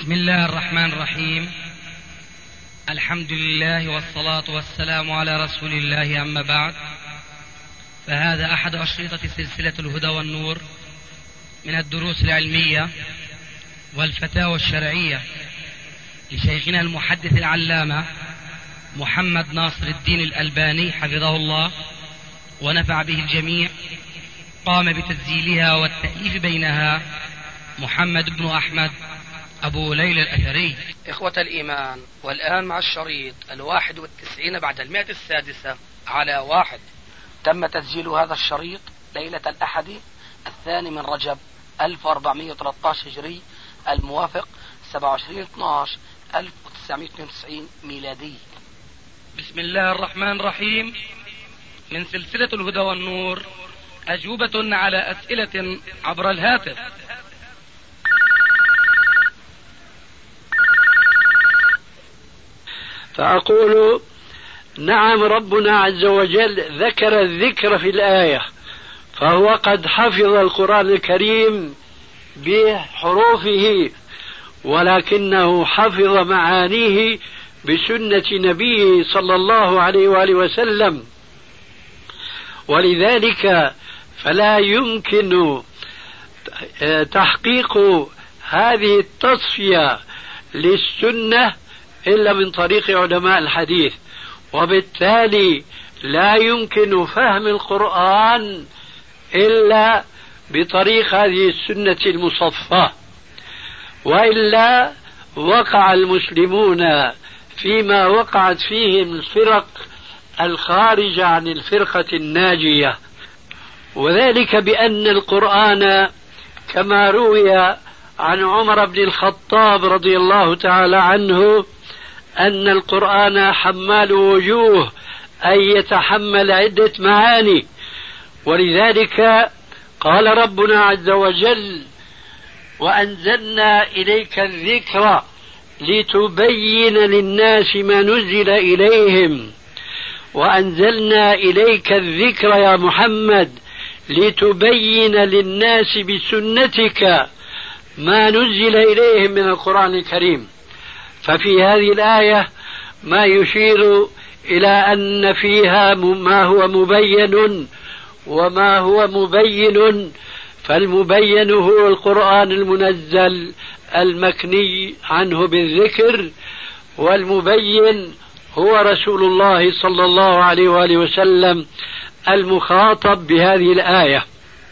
بسم الله الرحمن الرحيم. الحمد لله والصلاة والسلام على رسول الله، أما بعد، فهذا أحد أشرطة سلسلة الهدى والنور من الدروس العلمية والفتاوى الشرعية لشيخنا المحدث العلامة محمد ناصر الدين الألباني حفظه الله ونفع به الجميع. قام بتسجيلها والتأليف بينها محمد بن أحمد أبو ليلى الأثري. إخوة الإيمان، والآن مع الشريط 91 بعد 100 على 1. تم تسجيل هذا الشريط ليلة الأحد 2 من رجب 1413 هجري، الموافق 27/12/1992 ميلادي. بسم الله الرحمن الرحيم. من سلسلة الهدى والنور، أجوبة على أسئلة عبر الهاتف. فأقول: نعم، ربنا عز وجل ذكر الذكر في الآية، فهو قد حفظ القرآن الكريم بحروفه، ولكنه حفظ معانيه بسنة نبيه صلى الله عليه وآله وسلم، ولذلك فلا يمكن تحقيق هذه التصفية للسنة إلا من طريق علماء الحديث، وبالتالي لا يمكن فهم القرآن إلا بطريق هذه السنة المصفاة، وإلا وقع المسلمون فيما وقعت فيهم الفرق الخارجة عن الفرقة الناجية، وذلك بأن القرآن كما روي عن عمر بن الخطاب رضي الله تعالى عنه أن القرآن حمال وجوه، أي يتحمل عدة معاني، ولذلك قال ربنا عز وجل: وأنزلنا إليك الذكر لتبين للناس ما نزل إليهم. وأنزلنا إليك الذكر يا محمد لتبين للناس بسنتك ما نزل إليهم من القرآن الكريم. ففي هذه الآية ما يشير إلى أن فيها ما هو مبين وما هو مبين، فالمبين هو القرآن المنزل المكني عنه بالذكر، والمبين هو رسول الله صلى الله عليه وآله وسلم المخاطب بهذه الآية.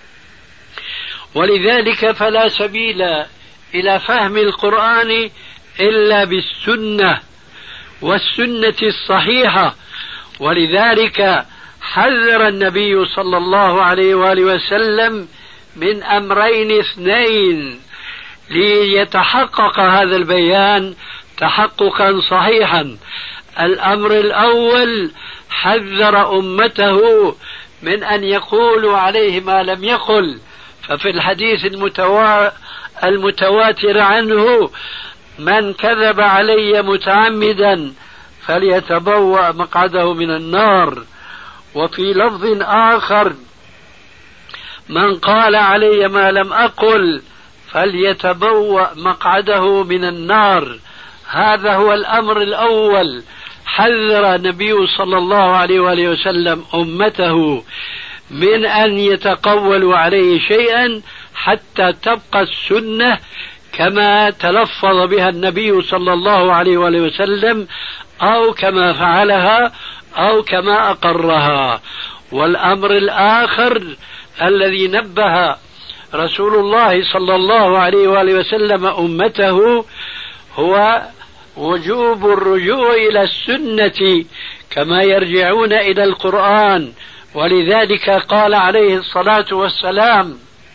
ولذلك فلا سبيل إلى فهم القرآن إلا بالسنة والسنة الصحيحة، ولذلك حذر النبي صلى الله عليه وآله وسلم من أمرين اثنين ليتحقق هذا البيان تحققا صحيحا. الأمر الأول: حذر أمته من أن يقولوا عليه ما لم يقل، ففي الحديث المتواتر عنه: من كذب علي متعمدا فليتبوأ مقعده من النار. وفي لفظ آخر: من قال علي ما لم أقل فليتبوأ مقعده من النار. هذا هو الأمر الأول. حذر النبي صلى الله عليه وآله وسلم أمته من أن يتقولوا عليه شيئا حتى تبقى السنة كما تلفظ بها النبي صلى الله عليه وآله وسلم، أو كما فعلها، أو كما أقرها. والأمر الآخر الذي نبه رسول الله صلى الله عليه وآله وسلم أمته هو وجوب الرجوع إلى السنة كما يرجعون إلى القرآن. ولذلك قال عليه الصلاة والسلام: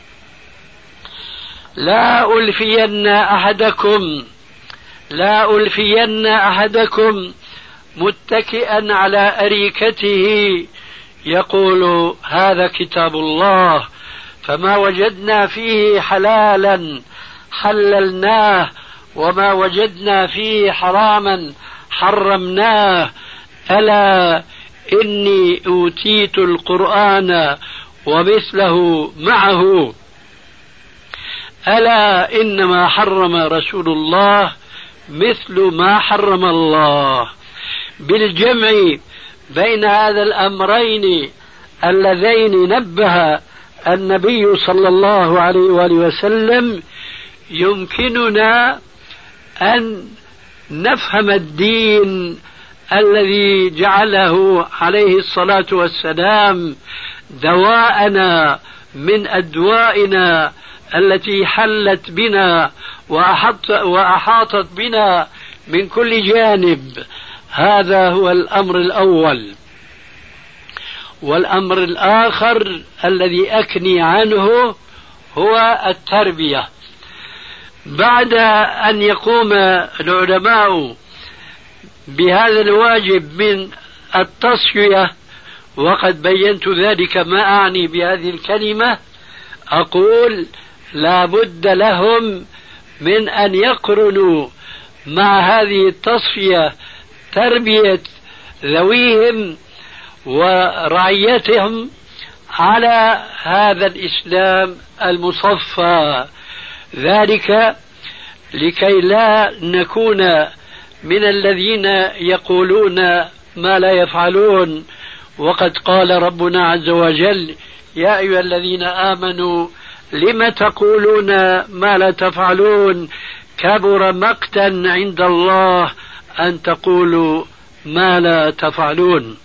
لا ألفين أحدكم متكئا على أريكته يقول هذا كتاب الله، فما وجدنا فيه حلالا حللناه، وما وجدنا فيه حراما حرمناه. ألا إني أوتيت القرآن ومثله معه. ألا إنما حرم رسول الله مثل ما حرم الله. بالجمع بين هذا الأمرين اللذين نبه النبي صلى الله عليه وآله وسلم يمكننا أن نفهم الدين الذي جعله عليه الصلاة والسلام دواءنا من أدوائنا التي حلت بنا وأحاطت بنا من كل جانب. هذا هو الأمر الأول. والأمر الآخر الذي أكني عنه هو التربية. بعد أن يقوم العلماء بهذا الواجب من التصفية، وقد بينت ذلك ما أعني بهذه الكلمة، أقول لا بد لهم من أن يقرنوا مع هذه التصفية تربية ذويهم ورعيتهم على هذا الإسلام المصفى، ذلك لكي لا نكون من الذين يقولون ما لا يفعلون. وقد قال ربنا عز وجل: يا أيها الذين آمنوا لم تقولون ما لا تفعلون كبر مقتا عند الله أن تقولوا ما لا تفعلون.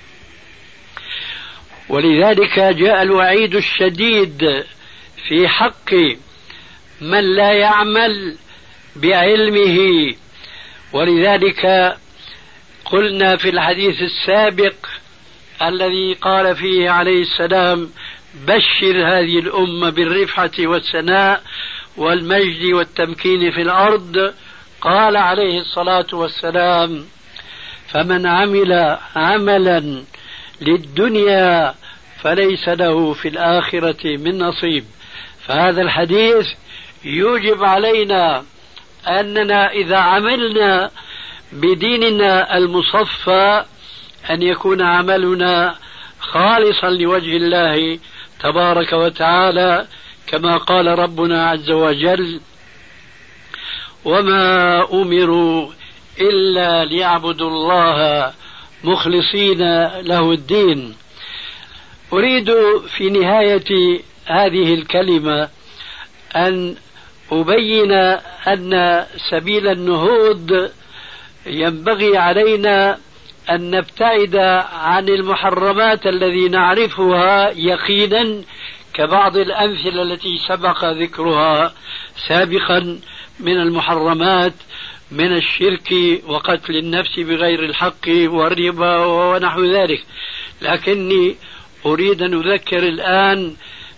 ولذلك جاء الوعيد الشديد في حق من لا يعمل بعلمه. ولذلك قلنا في الحديث السابق الذي قال فيه عليه السلام: بشر هذه الأمة بالرفعة والسناء والمجد والتمكين في الأرض. قال عليه الصلاة والسلام: فمن عمل عملا للدنيا فليس له في الآخرة من نصيب. فهذا الحديث يوجب علينا أننا إذا عملنا بديننا المصفى أن يكون عملنا خالصا لوجه الله تبارك وتعالى، كما قال ربنا عز وجل: وما أمروا إلا ليعبدوا الله مخلصين له الدين. أريد في نهاية هذه الكلمة أن أبين أن سبيل النهوض ينبغي علينا أن نبتعد عن المحرمات الذي نعرفها يقينا، كبعض الأمثلة التي سبق ذكرها سابقا من المحرمات من الشرك وقتل النفس بغير الحق والربا ونحو ذلك. لكني أريد أن أذكر الآن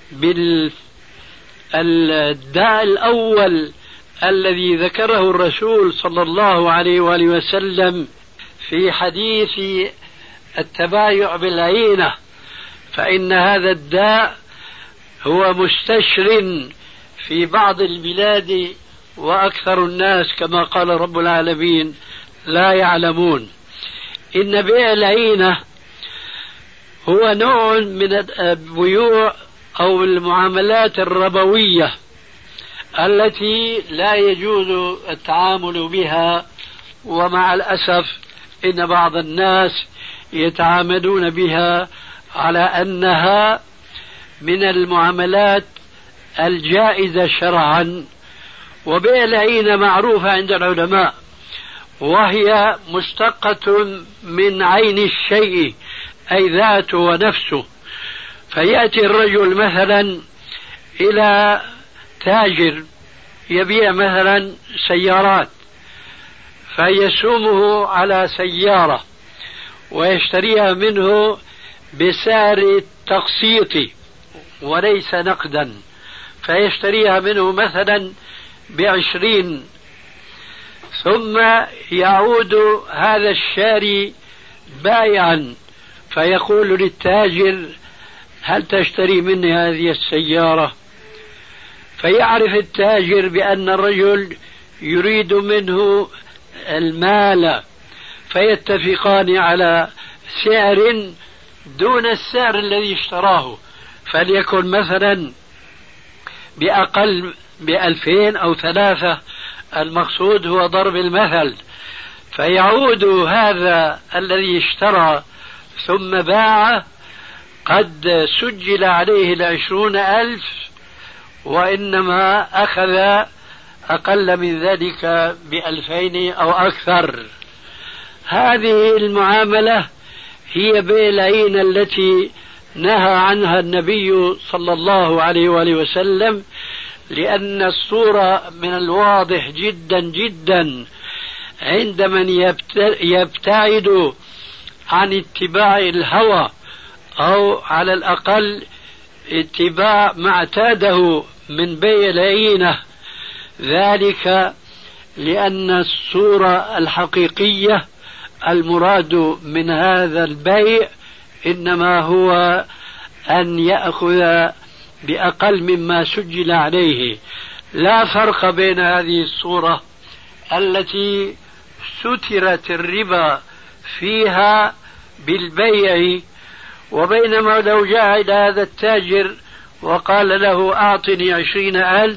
بالداء الأول الذي ذكره الرسول صلى الله عليه وآله وسلم في حديث التبايع بالعينة، فإن هذا الداء هو مستشر في بعض البلاد وأكثر الناس كما قال رب العالمين لا يعلمون. إن بيع العينة هو نوع من البيوع أو المعاملات الربوية التي لا يجوز التعامل بها، ومع الأسف إن بعض الناس يتعاملون بها على أنها من المعاملات الجائزة شرعا. وبيع العينة معروفة عند العلماء، وهي مشتقة من عين الشيء أي ذاته ونفسه. فيأتي الرجل مثلا إلى تاجر يبيع مثلا سيارات، فيسومه على سيارة ويشتريها منه بسعر التقسيط وليس نقدا، فيشتريها منه مثلا ب20، ثم يعود هذا الشاري بائعا فيقول للتاجر: هل تشتري مني هذه السيارة؟ فيعرف التاجر بأن الرجل يريد منه المال، فيتفقان على سعر دون السعر الذي اشتراه، فليكن مثلا بأقل ب2000 أو 3، المقصود هو ضرب المثل. فيعود هذا الذي اشترى ثم باع قد سجل عليه 20,000 وإنما أخذ أقل من ذلك ب2000 أو أكثر. هذه المعاملة هي بيع العين التي نهى عنها النبي صلى الله عليه وآله وسلم، لأن الصورة من الواضح جدا جدا عند من يبتعد عن اتباع الهوى أو على الأقل اتباع ما اعتاده من بيع العينة، ذلك لأن الصورة الحقيقية المراد من هذا البيع إنما هو أن يأخذ بأقل مما سجل عليه. لا فرق بين هذه الصورة التي سترت الربا فيها بالبيع وبينما لو جاء إلى هذا التاجر وقال له أعطني 20,000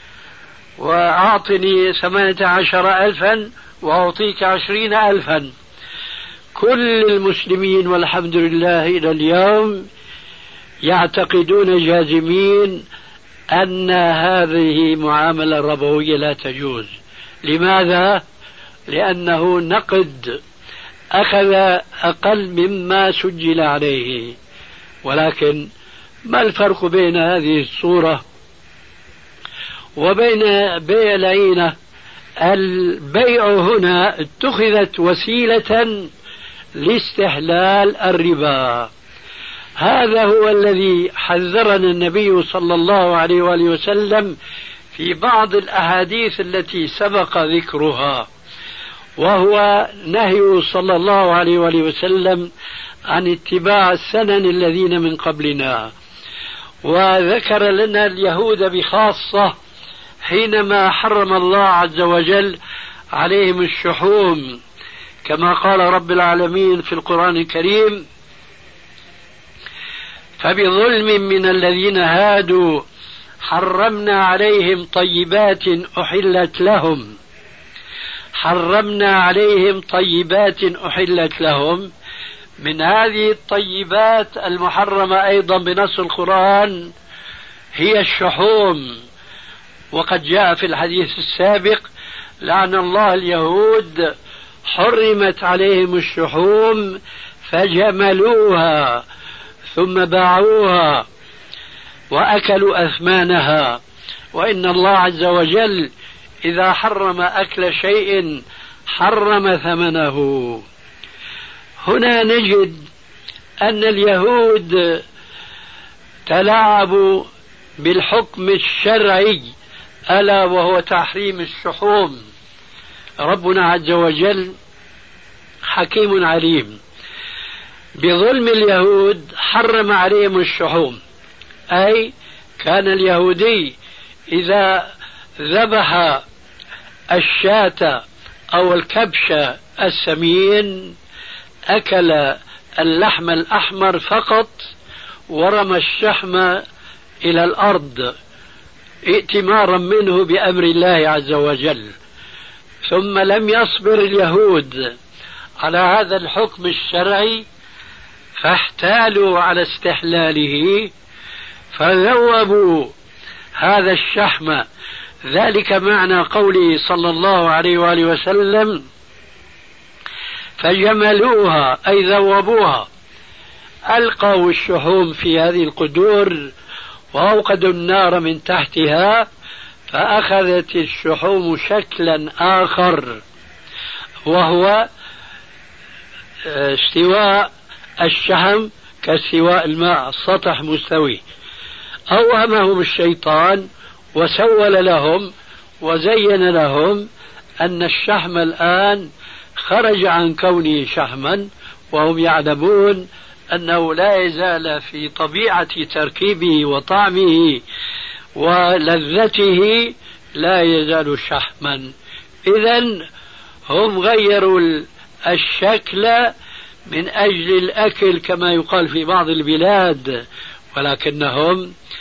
وأعطني 18,000 وأعطيك 20,000. كل المسلمين والحمد لله إلى اليوم يعتقدون جازمين أن هذه معاملة ربوية لا تجوز. لماذا؟ لأنه نقد، أخذ أقل مما سجل عليه. ولكن ما الفرق بين هذه الصورة وبين بيع العينة؟ البيع هنا اتخذت وسيلة لاستحلال الربا. هذا هو الذي حذرنا النبي صلى الله عليه وآله وسلم في بعض الأحاديث التي سبق ذكرها، وهو نهي صلى الله عليه وآله وسلم عن اتباع السنن الذين من قبلنا. وذكر لنا اليهود بخاصة حينما حرم الله عز وجل عليهم الشحوم، كما قال رب العالمين في القرآن الكريم: فبظلم من الذين هادوا حرمنا عليهم طيبات أحلت لهم. حرمنا عليهم طيبات أحلت لهم. من هذه الطيبات المحرمة أيضا بنص القرآن هي الشحوم، وقد جاء في الحديث السابق: لعن الله اليهود حرمت عليهم الشحوم فجملوها ثم باعوها وأكلوا أثمانها. وإن الله عز وجل إذا حرم أكل شيء حرم ثمنه. هنا نجد أن اليهود تلاعبوا بالحكم الشرعي ألا وهو تحريم الشحوم. ربنا عز وجل حكيم عليم، بظلم اليهود حرم عليهم الشحوم، أي كان اليهودي إذا ذبح الشاة أو الكبش السمين أكل اللحم الأحمر فقط ورمى الشحم إلى الأرض ائتمارا منه بأمر الله عز وجل. ثم لم يصبر اليهود على هذا الحكم الشرعي فاحتالوا على استحلاله فذوبوا هذا الشحم. ذلك معنى قوله صلى الله عليه وآله وسلم: فجملوها، أي ذوبوها. ألقوا الشحوم في هذه القدور وأوقدوا النار من تحتها فأخذت الشحوم شكلا آخر، وهو استواء الشحم كاستواء الماء، السطح مستوي. أوهمهم الشيطان وسول لهم وزين لهم أن الشحم الآن خرج عن كونه شحما، وهم يعلمون أنه لا يزال في طبيعة تركيبه وطعمه ولذته لا يزال شحما. إذن هم غيروا الشكل من أجل الأكل كما يقال في بعض البلاد، ولكنهم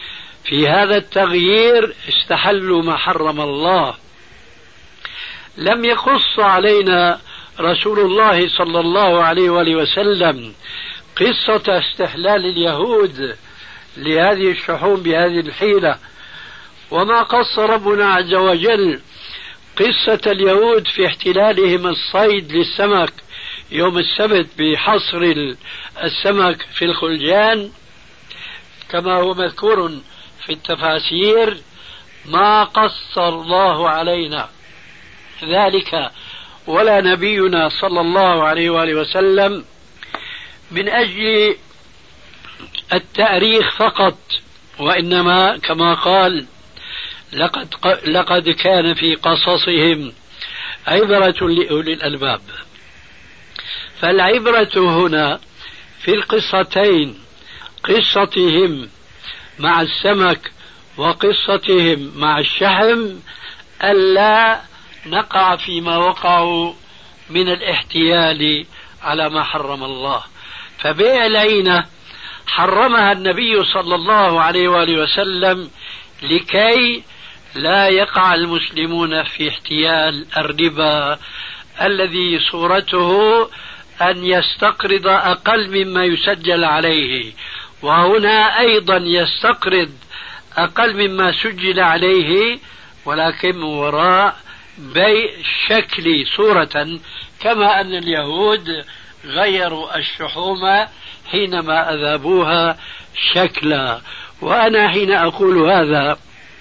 في هذا التغيير استحلوا ما حرم الله. لم يقص علينا رسول الله صلى الله عليه وآله وسلم قصة استحلال اليهود لهذه الشحوم بهذه الحيلة، وما قص ربنا عز وجل قصة اليهود في احتلالهم الصيد للسمك يوم السبت بحصر السمك في الخلجان كما هو مذكور في التفاسير. ما قص الله علينا ذلك ولا نبينا صلى الله عليه وآله وسلم من أجل التأريخ فقط، وإنما كما قال لقد كان في قصصهم عبرة لأولي الألباب. فالعبرة هنا في القصتين، قصتهم مع السمك وقصتهم مع الشحم، ألا نقع فيما وقعوا من الاحتيال على ما حرم الله. فبيع العينة حرمها النبي صلى الله عليه وآله وسلم لكي لا يقع المسلمون في احتيال الربا الذي صورته أن يستقرض أقل مما يسجل عليه، وهنا أيضا يستقرض أقل مما سجل عليه، ولكن وراء بيع شكلي صورة، كما أن اليهود غيروا الشحوم حينما أذابوها شكلا. وأنا حين أقول هذا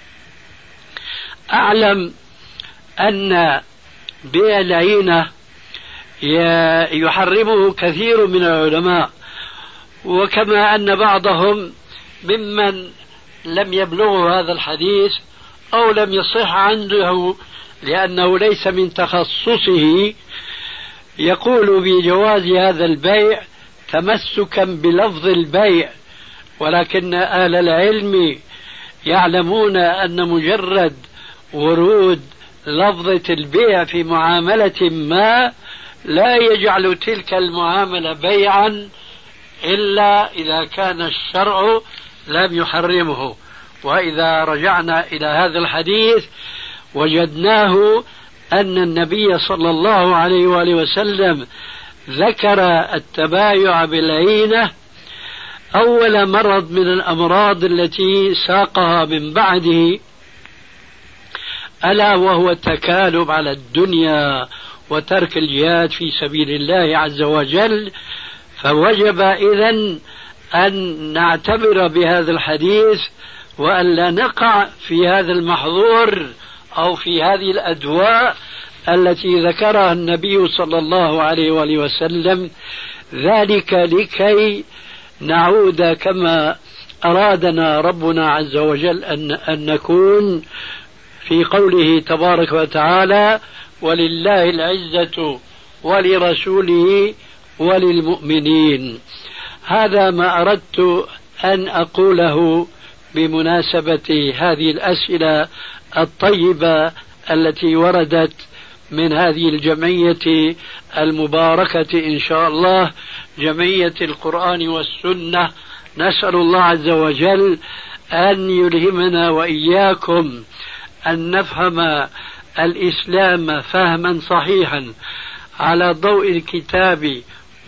أعلم أن بيع العينة يحرمه كثير من العلماء، وكما أن بعضهم ممن لم يبلغوا هذا الحديث أو لم يصح عنده لأنه ليس من تخصصه يقول بجواز هذا البيع تمسكا بلفظ البيع، ولكن أهل العلم يعلمون أن مجرد ورود لفظة البيع في معاملة ما لا يجعل تلك المعاملة بيعا إلا إذا كان الشرع لم يحرمه. وإذا رجعنا إلى هذا الحديث وجدناه أن النبي صلى الله عليه وآله وسلم ذكر التبايع بالعينة أول مرض من الأمراض التي ساقها من بعده، ألا وهو التكالب على الدنيا وترك الجهاد في سبيل الله عز وجل. فوجب إذن أن نعتبر بهذا الحديث وأن لا نقع في هذا المحظور أو في هذه الأدواء التي ذكرها النبي صلى الله عليه وآله وسلم، ذلك لكي نعود كما أرادنا ربنا عز وجل أن نكون في قوله تبارك وتعالى: ولله العزة ولرسوله وللمؤمنين. هذا ما أردت أن أقوله بمناسبة هذه الأسئلة الطيبة التي وردت من هذه الجمعية المباركة إن شاء الله، جمعية القرآن والسنة. نسأل الله عز وجل أن يلهمنا وإياكم أن نفهم الإسلام فهما صحيحا على ضوء الكتاب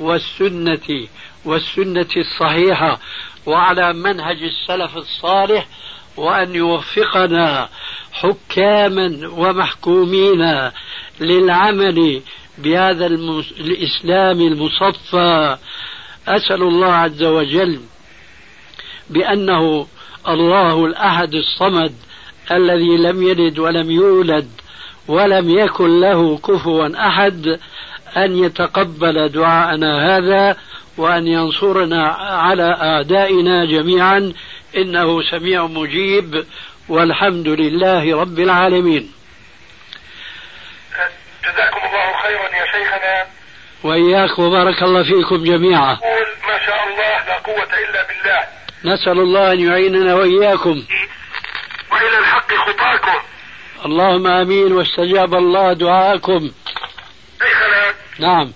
والسنة الصحيحة وعلى منهج السلف الصالح، وأن يوفقنا حكاما ومحكومين للعمل بهذا الإسلام المصفى. أسأل الله عز وجل بأنه الله الأحد الصمد الذي لم يلد ولم يولد ولم يكن له كفوا أحد أن يتقبل دعاءنا هذا وأن ينصرنا على أعدائنا جميعا، إنه سميع مجيب، والحمد لله رب العالمين. جزاكم الله خيرا يا شيخنا. وإياكم وبارك الله فيكم جميعا. قول ما شاء الله لا قوة إلا بالله. نسأل الله أن يعيننا وإياكم وإلى الحق خطاكم. اللهم آمين، واستجاب الله دعاءكم. شيخنا. نعم.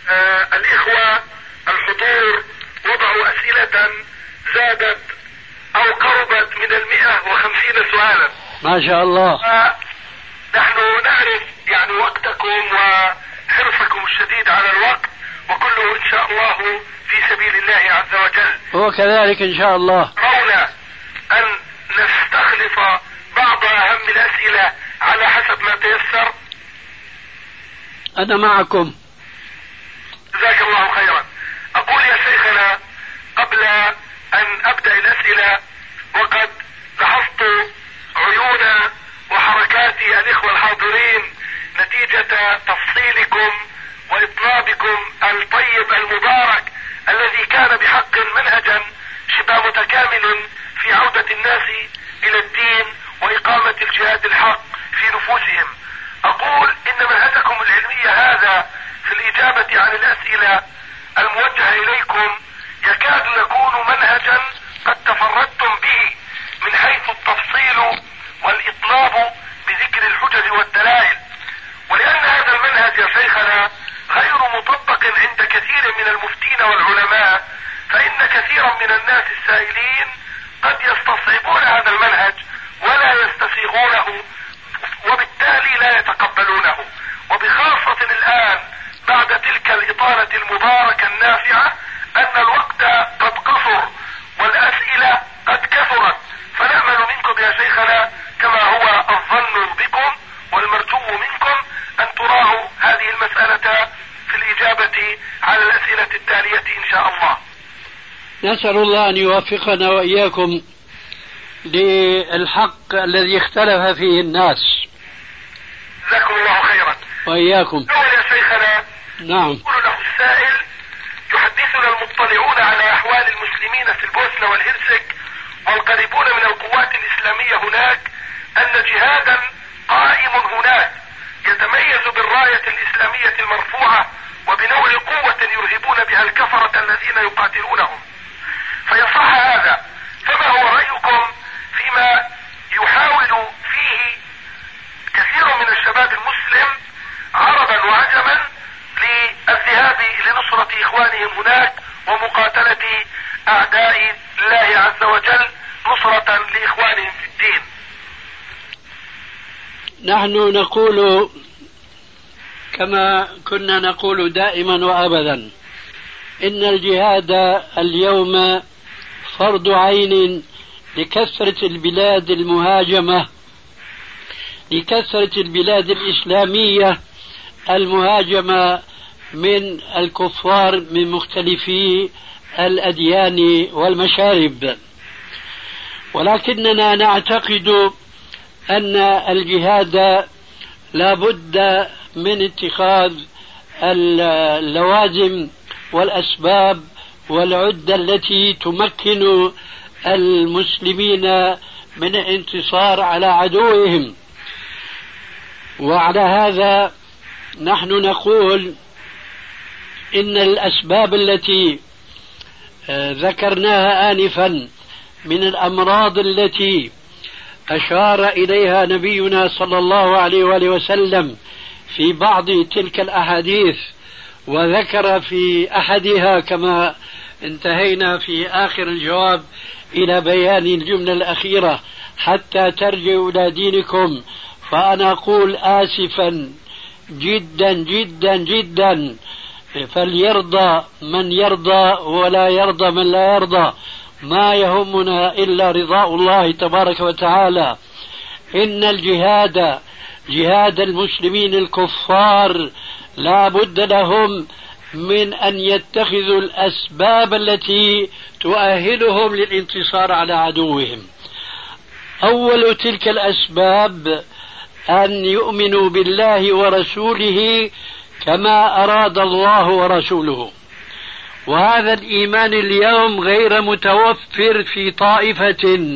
الإخوة الحضور وضعوا أسئلة زادت أو قربت من 150 سؤالا. ما شاء الله. نحن نعرف يعني وقتكم وحرصكم الشديد على الوقت، وكله إن شاء الله في سبيل الله عز وجل. وكذلك إن شاء الله. رأونا أن نستخلص بعض أهم الأسئلة على حسب ما تيسر. أنا معكم. جزاك الله خيرا. أقول يا شيخنا قبل أن أبدأ الأسئلة، وقد لاحظت عيون وحركات الإخوة الحاضرين نتيجة تفصيلكم وإطنابكم الطيب المبارك الذي كان بحق منهجا شبه متكامل في عودة الناس إلى الدين وإقامة الجهاد الحق في نفوسهم. أقول إن منهجكم العلمي هذا في الإجابة عن الأسئلة الموجهة إليكم يكاد يكون منهجا قد تفردتم به من حيث التفصيل والإطناب بذكر الحجج والدلائل، ولأن هذا المنهج يا شيخنا غير مطبق عند كثير من المفتين والعلماء، فإن كثيرا من الناس السائلين قد يستصعبون هذا المنهج ولا يستسيغونه، وبالتالي لا يتقبلونه. وبخاصة الآن بعد تلك الإطالة المباركة النافعة أن الوقت قد قصر والأسئلة قد كثرت، فنأمل منكم يا شيخنا كما هو الظن بكم والمرجو منكم أن تراعوا هذه المسألة في الإجابة على الأسئلة التالية إن شاء الله. نسأل الله أن يوفقنا وإياكم للحق الذي اختلف فيه الناس. جزاكم الله خيرا. وإياكم. أول يا شيخنا. نعم. يقول له السائل: يحدثنا المطلعون على أحوال المسلمين في البوسنة والهرسك والقريبون من القوات الإسلامية هناك أن جهادا قائم هناك يتميز بالراية الإسلامية المرفوعة وبنوع قوة يرهبون بها الكفرة الذين يقاتلونهم، فيصح هذا؟ فما هو رأيكم فيما يحاول فيه كثير من الشباب المسلم عربا وعجما للذهاب لنصرة إخوانهم هناك ومقاتلة أعداء الله عز وجل نصرة لإخوانهم في الدين؟ نحن نقول كما كنا نقول دائما وأبدا إن الجهاد اليوم فرض عين لكثرة البلاد المهاجمة، لكثرة البلاد الإسلامية المهاجمة من الكفار من مختلفي الأديان والمشارب. ولكننا نعتقد أن الجهاد لا بد من اتخاذ اللوازم والأسباب والعدة التي تمكن المسلمين من الانتصار على عدوهم. وعلى هذا نحن نقول إن الأسباب التي ذكرناها آنفا من الأمراض التي أشار إليها نبينا صلى الله عليه وآله وسلم في بعض تلك الأحاديث، وذكر في أحدها كما انتهينا في آخر الجواب إلى بيان الجملة الأخيرة: حتى ترجعوا إلى دينكم. فأنا أقول آسفا جدا جدا جدا، فليرضى من يرضى ولا يرضى من لا يرضى، ما يهمنا إلا رضاء الله تبارك وتعالى. إن الجهاد جهاد المسلمين الكفار لا بد لهم من أن يتخذوا الأسباب التي تؤهلهم للانتصار على عدوهم. أول تلك الأسباب أن يؤمنوا بالله ورسوله كما أراد الله ورسوله، وهذا الإيمان اليوم غير متوفر في طائفة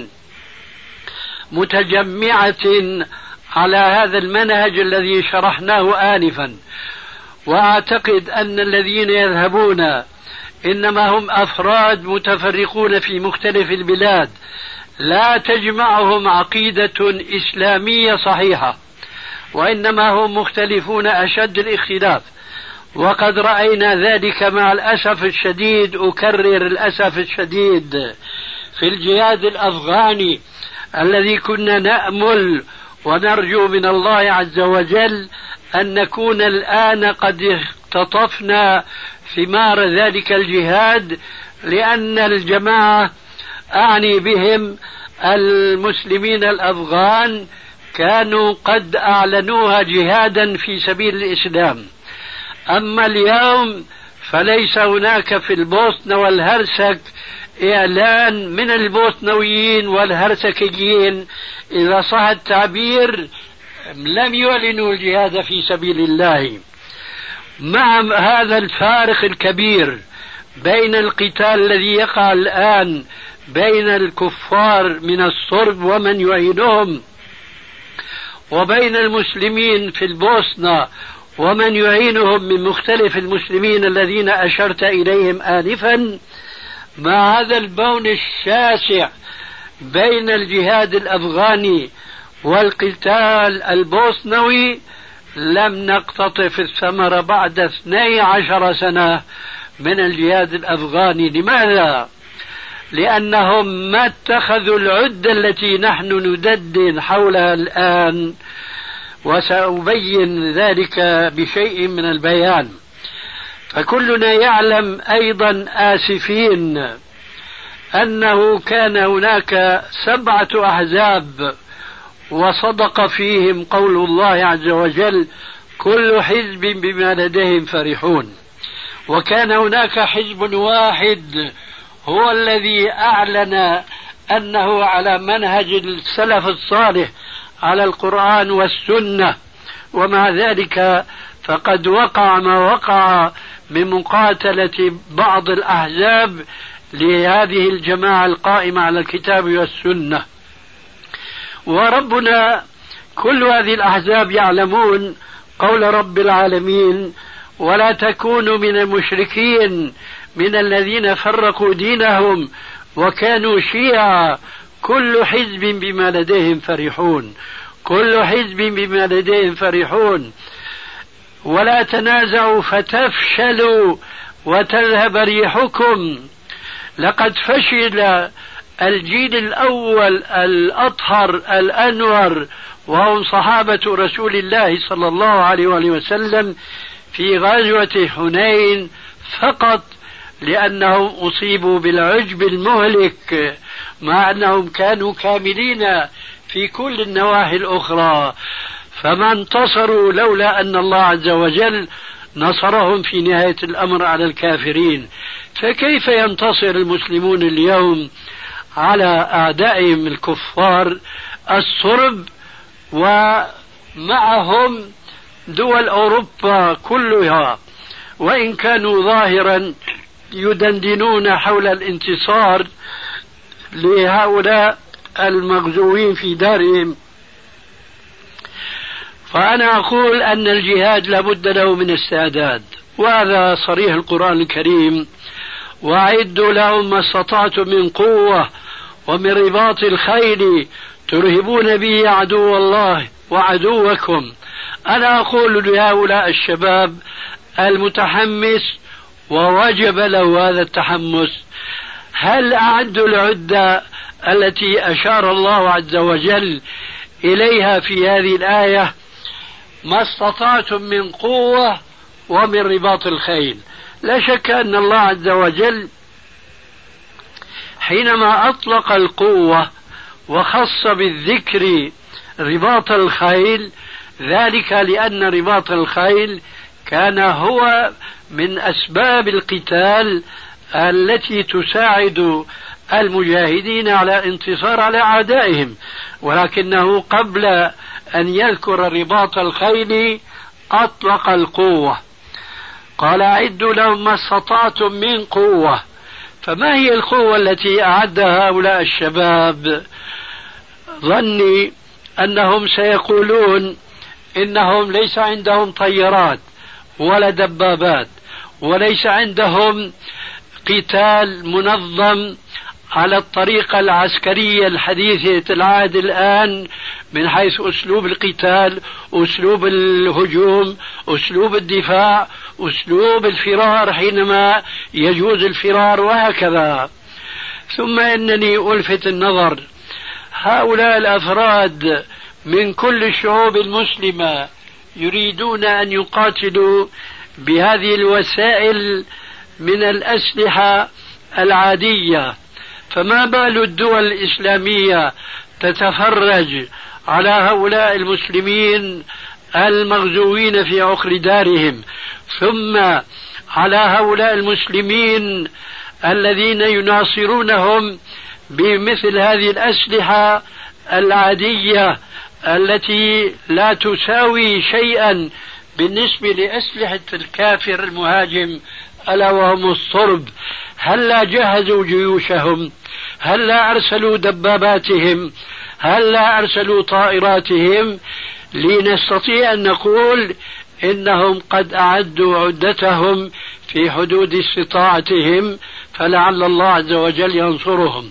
متجمعة على هذا المنهج الذي شرحناه آنفا. وأعتقد أن الذين يذهبون إنما هم أفراد متفرقون في مختلف البلاد، لا تجمعهم عقيدة إسلامية صحيحة، وإنما هم مختلفون أشد الاختلاف. وقد رأينا ذلك مع الأسف الشديد، أكرر الأسف الشديد، في الجهاد الأفغاني الذي كنا نأمل ونرجو من الله عز وجل أن نكون الآن قد اختطفنا ثمار ذلك الجهاد، لأن الجماعة أعني بهم المسلمين الأفغان كانوا قد أعلنوها جهادا في سبيل الإسلام. أما اليوم فليس هناك في البوسنة والهرسك إعلان من البوسنويين والهرسكيين، إذا صح التعبير لم يعلنوا الجهاد في سبيل الله. مع هذا الفارق الكبير بين القتال الذي يقع الآن بين الكفار من الصرب ومن يعينهم وبين المسلمين في البوسنة ومن يعينهم من مختلف المسلمين الذين أشرت إليهم آنفا، مع هذا البون الشاسع بين الجهاد الأفغاني والقتال البوسنوي، لم نقتطف الثمرة بعد 12 سنة من الجهاد الأفغاني. لماذا؟ لأنهم ما اتخذوا العدة التي نحن ندندن حولها الآن، وسأبين ذلك بشيء من البيان. فكلنا يعلم أيضا آسفين أنه كان هناك 7 أحزاب وصدق فيهم قول الله عز وجل: كل حزب بما لديهم فرحون. وكان هناك حزب واحد هو الذي أعلن أنه على منهج السلف الصالح على القرآن والسنة، ومع ذلك فقد وقع ما وقع من مقاتلة بعض الأحزاب لهذه الجماعة القائمة على الكتاب والسنة. وربنا كل هذه الأحزاب يعلمون قول رب العالمين: ولا تكونوا من المشركين من الذين فرقوا دينهم وكانوا شيعا كل حزب بما لديهم فرحون. كل حزب بما لديهم فرحون. ولا تنازعوا فتفشلوا وتذهب ريحكم. لقد فشل الجيل الأول الأطهر الأنور وهم صحابة رسول الله صلى الله عليه وسلم في غزوة حنين فقط لأنهم أصيبوا بالعجب المهلك، مع أنهم كانوا كاملين في كل النواحي الأخرى، فما انتصروا لولا أن الله عز وجل نصرهم في نهاية الأمر على الكافرين. فكيف ينتصر المسلمون اليوم على أعدائهم الكفار الصرب ومعهم دول أوروبا كلها، وإن كانوا ظاهرا يدندنون حول الانتصار لهؤلاء المغزوين في دارهم؟ فأنا أقول أن الجهاد لابد له من استعداد، وهذا صريح القرآن الكريم: وأعدوا لهم ما استطعتم من قوة ومن رباط الخيل ترهبون به عدو الله وعدوكم. أنا أقول لهؤلاء الشباب المتحمس ووجب له هذا التحمس: هل أعدوا العدة التي أشار الله عز وجل إليها في هذه الآية؟ ما استطعتم من قوة ومن رباط الخيل. لا شك أن الله عز وجل حينما أطلق القوة وخص بالذكر رباط الخيل، ذلك لأن رباط الخيل كان هو من أسباب القتال التي تساعد المجاهدين على انتصار على أعدائهم، ولكنه قبل أن يذكر رباط الخيل أطلق القوة، قال: أعدوا لهم ما استطعتم من قوة. فما هي القوة التي أعدها هؤلاء الشباب؟ ظني أنهم سيقولون إنهم ليس عندهم طيارات ولا دبابات، وليس عندهم قتال منظم على الطريقة العسكرية الحديثة العهد الآن، من حيث أسلوب القتال، أسلوب الهجوم، أسلوب الدفاع، أسلوب الفرار حينما يجوز الفرار، وهكذا. ثم إنني ألفت النظر، هؤلاء الأفراد من كل الشعوب المسلمة يريدون أن يقاتلوا بهذه الوسائل من الأسلحة العادية، فما بال الدول الإسلامية تتفرج على هؤلاء المسلمين المغزوين في عقر دارهم، ثم على هؤلاء المسلمين الذين يناصرونهم بمثل هذه الأسلحة العادية التي لا تساوي شيئا بالنسبة لأسلحة الكافر المهاجم ألا وهم الصرب. هلا جهزوا جيوشهم؟ هلا أرسلوا دباباتهم؟ هلا أرسلوا طائراتهم؟ لنستطيع أن نقول إنهم قد أعدوا عدتهم في حدود استطاعتهم، فلعل الله عز وجل ينصرهم.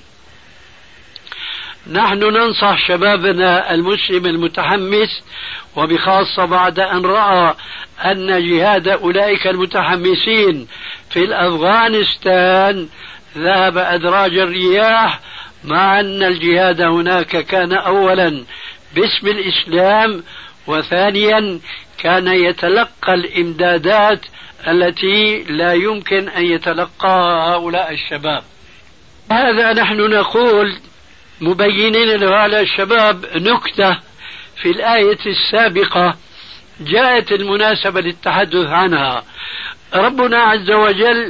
نحن ننصح شبابنا المسلم المتحمس، وبخاصة بعد أن رأى أن جهاد أولئك المتحمسين في الأفغانستان ذهب أدراج الرياح، مع أن الجهاد هناك كان أولا باسم الإسلام، وثانيا كان يتلقى الإمدادات التي لا يمكن أن يتلقاها هؤلاء الشباب. هذا نحن نقول مبينين لهؤلاء الشباب نكتة في الآية السابقة جاءت المناسبة للتحدث عنها. ربنا عز وجل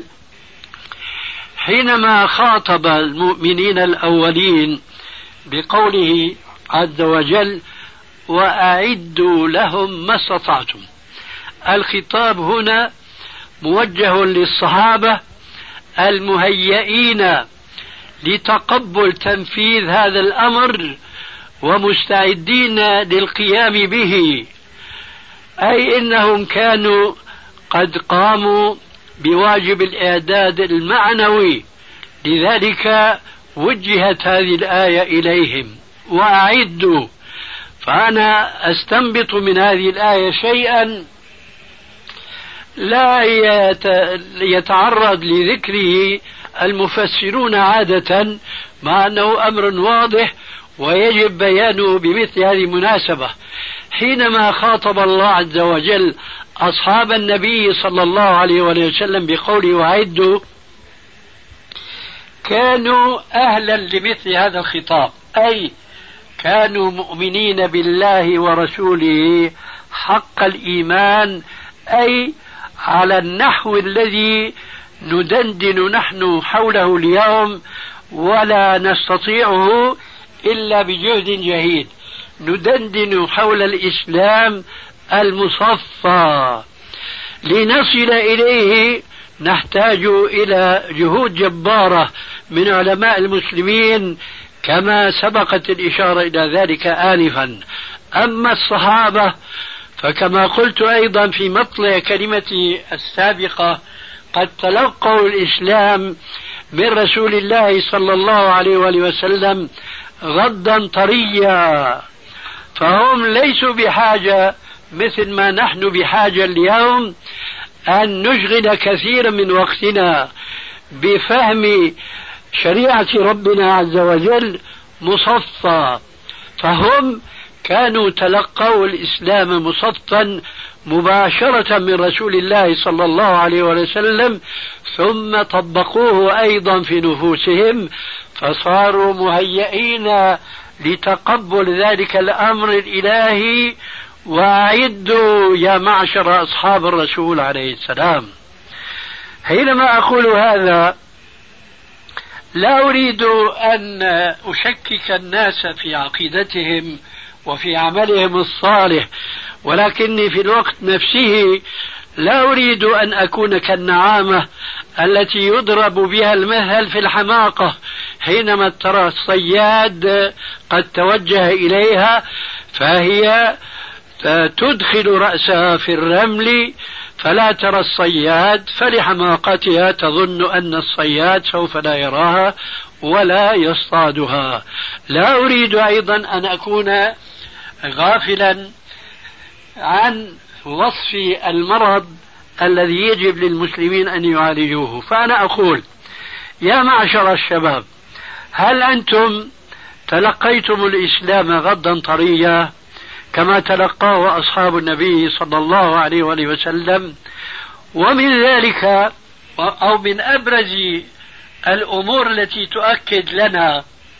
حينما خاطب المؤمنين الأولين بقوله عز وجل وأعدوا لهم ما استطعتم، الخطاب هنا موجه للصحابة المهيئين لتقبل تنفيذ هذا الأمر ومستعدين للقيام به، أي إنهم كانوا قد قاموا بواجب الإعداد المعنوي، لذلك وجهت هذه الآية إليهم وأعدوا. فأنا أستنبط من هذه الآية شيئا لا يتعرض لذكره المفسرون عادة، مع أنه أمر واضح ويجب بيانه بمثل هذه المناسبة. حينما خاطب الله عز وجل أصحاب النبي صلى الله عليه وسلم بقوله وأعدوا، كانوا أهلا لمثل هذا الخطاب، أي كانوا مؤمنين بالله ورسوله حق الإيمان، أي على النحو الذي ندندن نحن حوله اليوم ولا نستطيعه إلا بجهد جهيد. ندندن حول الإسلام المصفى، لنصل إليه نحتاج إلى جهود جبارة من علماء المسلمين كما سبقت الإشارة إلى ذلك آنفا. أما الصحابة فكما قلت أيضا في مطلع كلمتي السابقة قد تلقوا الإسلام من رسول الله صلى الله عليه وسلم غدا طريا، فهم ليسوا بحاجة مثل ما نحن بحاجة اليوم أن نشغل كثيرا من وقتنا بفهم شريعة ربنا عز وجل مصفى، فهم كانوا تلقوا الإسلام مصفا مباشرة من رسول الله صلى الله عليه وسلم، ثم طبقوه أيضا في نفوسهم فصاروا مهيئين لتقبل ذلك الأمر الإلهي. وأعدوا يا معشر أصحاب الرسول عليه السلام. حينما أقول هذا لا أريد أن أشكك الناس في عقيدتهم وفي عملهم الصالح، ولكني في الوقت نفسه لا أريد أن أكون كالنعامة التي يضرب بها المثل في الحماقة، حينما ترى الصياد قد توجه إليها فهي تدخل رأسها في الرمل فلا ترى الصياد، فلحماقتها تظن أن الصياد سوف لا يراها ولا يصطادها. لا أريد أيضا أن أكون غافلا عن وصف المرض الذي يجب للمسلمين أن يعالجوه. فأنا أقول يا معشر الشباب، هل أنتم تلقيتم الإسلام غضا طريا كما تلقاه أصحاب النبي صلى الله عليه وآله وسلم؟ ومن ذلك أو من أبرز الأمور التي تؤكد لنا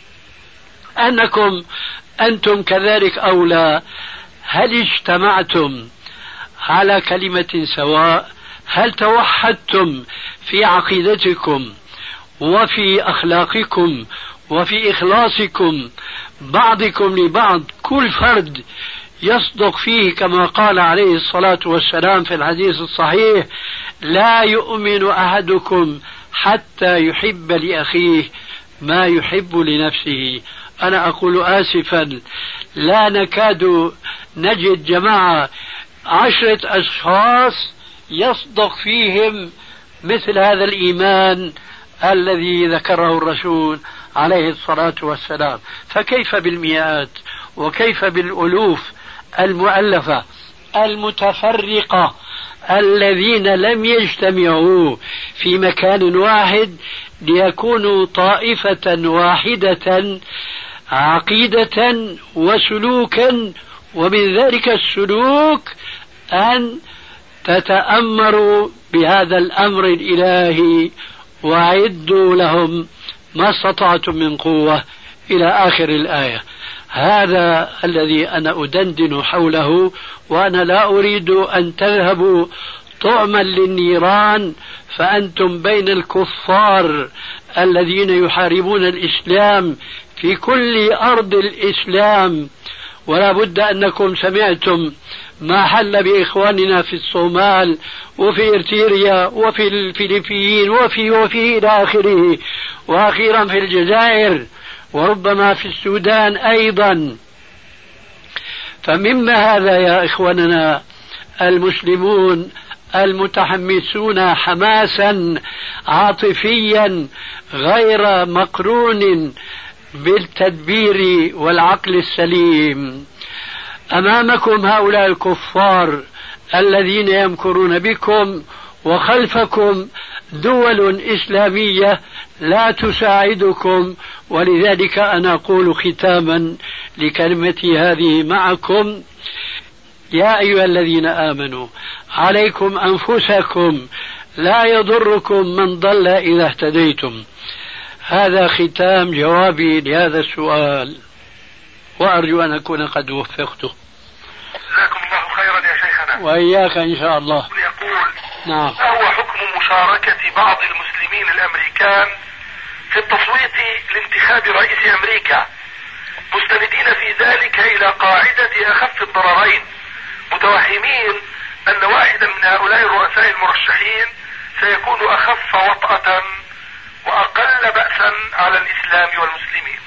أنكم أنتم كذلك أو لا، هل اجتمعتم على كلمة سواء؟ هل توحدتم في عقيدتكم وفي أخلاقكم وفي إخلاصكم بعضكم لبعض، كل فرد يصدق فيه كما قال عليه الصلاة والسلام في الحديث الصحيح: لا يؤمن أحدكم حتى يحب لأخيه ما يحب لنفسه. أنا أقول آسفا، لا نكاد نجد جماعة 10 أشخاص يصدق فيهم مثل هذا الإيمان الذي ذكره الرسول عليه الصلاة والسلام، فكيف بالمئات وكيف بالألوف المؤلفة المتفرقة الذين لم يجتمعوا في مكان واحد ليكونوا طائفة واحدة عقيدة وسلوكا، ومن ذلك السلوك أن تتأمروا بهذا الأمر الإلهي: وأعدوا لهم ما استطعتم من قوة إلى آخر الآية. هذا الذي أنا أدندن حوله، وأنا لا أريد أن تذهبوا طعما للنيران، فأنتم بين الكفار الذين يحاربون الإسلام في كل أرض الإسلام. ولا بد أنكم سمعتم ما حل بإخواننا في الصومال وفي إرتريا وفي الفلبين وفي إلى آخره، وأخيرا في الجزائر، وربما في السودان أيضا. فمما هذا يا إخواننا المسلمون المتحمسون حماسا عاطفيا غير مقرون بالتدبير والعقل السليم، أمامكم هؤلاء الكفار الذين يمكرون بكم، وخلفكم دول إسلامية لا تساعدكم. ولذلك أنا أقول ختاما لكلمتي هذه معكم: يا أيها الذين آمنوا عليكم أنفسكم لا يضركم من ضل إذا اهتديتم. هذا ختام جوابي لهذا السؤال، وأرجو أن أكون قد وفقته. جزاكم الله خيرا يا شيخنا. وإياك إن شاء الله. يقول: نعم. ما هو حكم مشاركة بعض المسلمين الأمريكان في التصويت لانتخاب رئيس أمريكا، مستندين في ذلك إلى قاعدة أخف الضررين، متوهمين أن واحدا من هؤلاء الرؤساء المرشحين سيكون أخف وطأة وأقل بأسا على الإسلام والمسلمين؟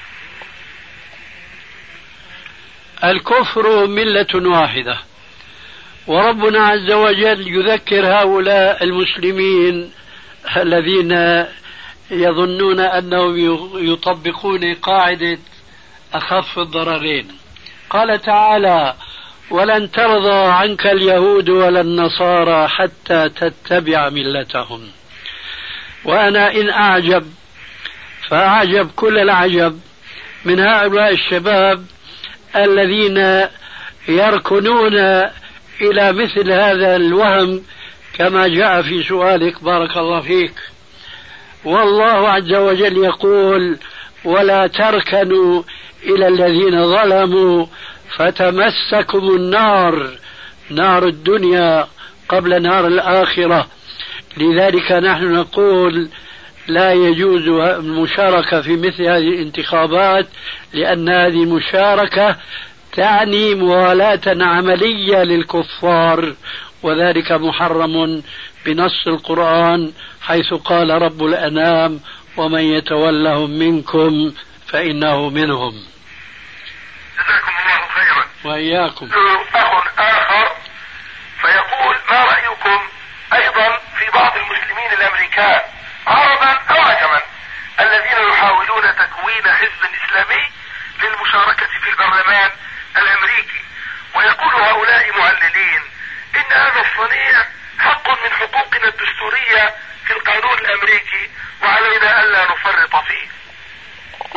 الكفر ملة واحدة، وربنا عز وجل يذكر هؤلاء المسلمين الذين يظنون أنهم يطبقون قاعدة أخف الضررين. قال تعالى: ولن ترضى عنك اليهود ولا النصارى حتى تتبع ملتهم. وأنا إن أعجب فأعجب كل العجب من هؤلاء الشباب الذين يركنون إلى مثل هذا الوهم كما جاء في سؤالك بارك الله فيك. والله عز وجل يقول: ولا تركنوا إلى الذين ظلموا فتمسكم النار، نار الدنيا قبل نار الآخرة. لذلك نحن نقول لا يجوز المشاركة في مثل هذه الانتخابات، لأن هذه المشاركة تعني موالاة عملية للكفار، وذلك محرم بنص القرآن حيث قال رب الأنام: ومن يتولهم منكم فإنه منهم. جزاكم الله خيرا. وإياكم. أخ آخر فيقول: ما رأيكم أيضا في بعض المسلمين الأمريكان عربا أو عجما الذين يحاولون تكوين حزب إسلامي للمشاركة في البرلمان الأمريكي؟ ويقول هؤلاء معللين إن هذا الصنيع حق من حقوقنا الدستورية في القانون الأمريكي، وعلينا ألا نفرط فيه.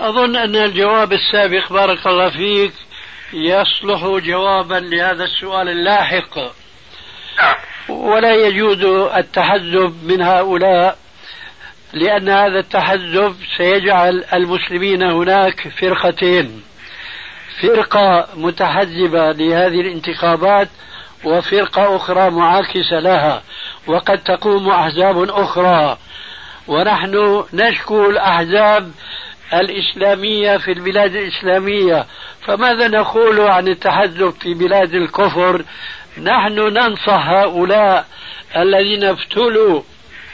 أظن أن الجواب السابق بارك الله فيك يصلح جوابا لهذا السؤال اللاحق، ولا يجوز التحزب من هؤلاء، لأن هذا التحزب سيجعل المسلمين هناك فرقتين: فرقة متحزبة لهذه الانتخابات وفرقة أخرى معاكسة لها، وقد تقوم أحزاب أخرى، ونحن نشكو الأحزاب الإسلامية في البلاد الإسلامية، فماذا نقول عن التحزب في بلاد الكفر؟ نحن ننصح هؤلاء الذين ابتلوا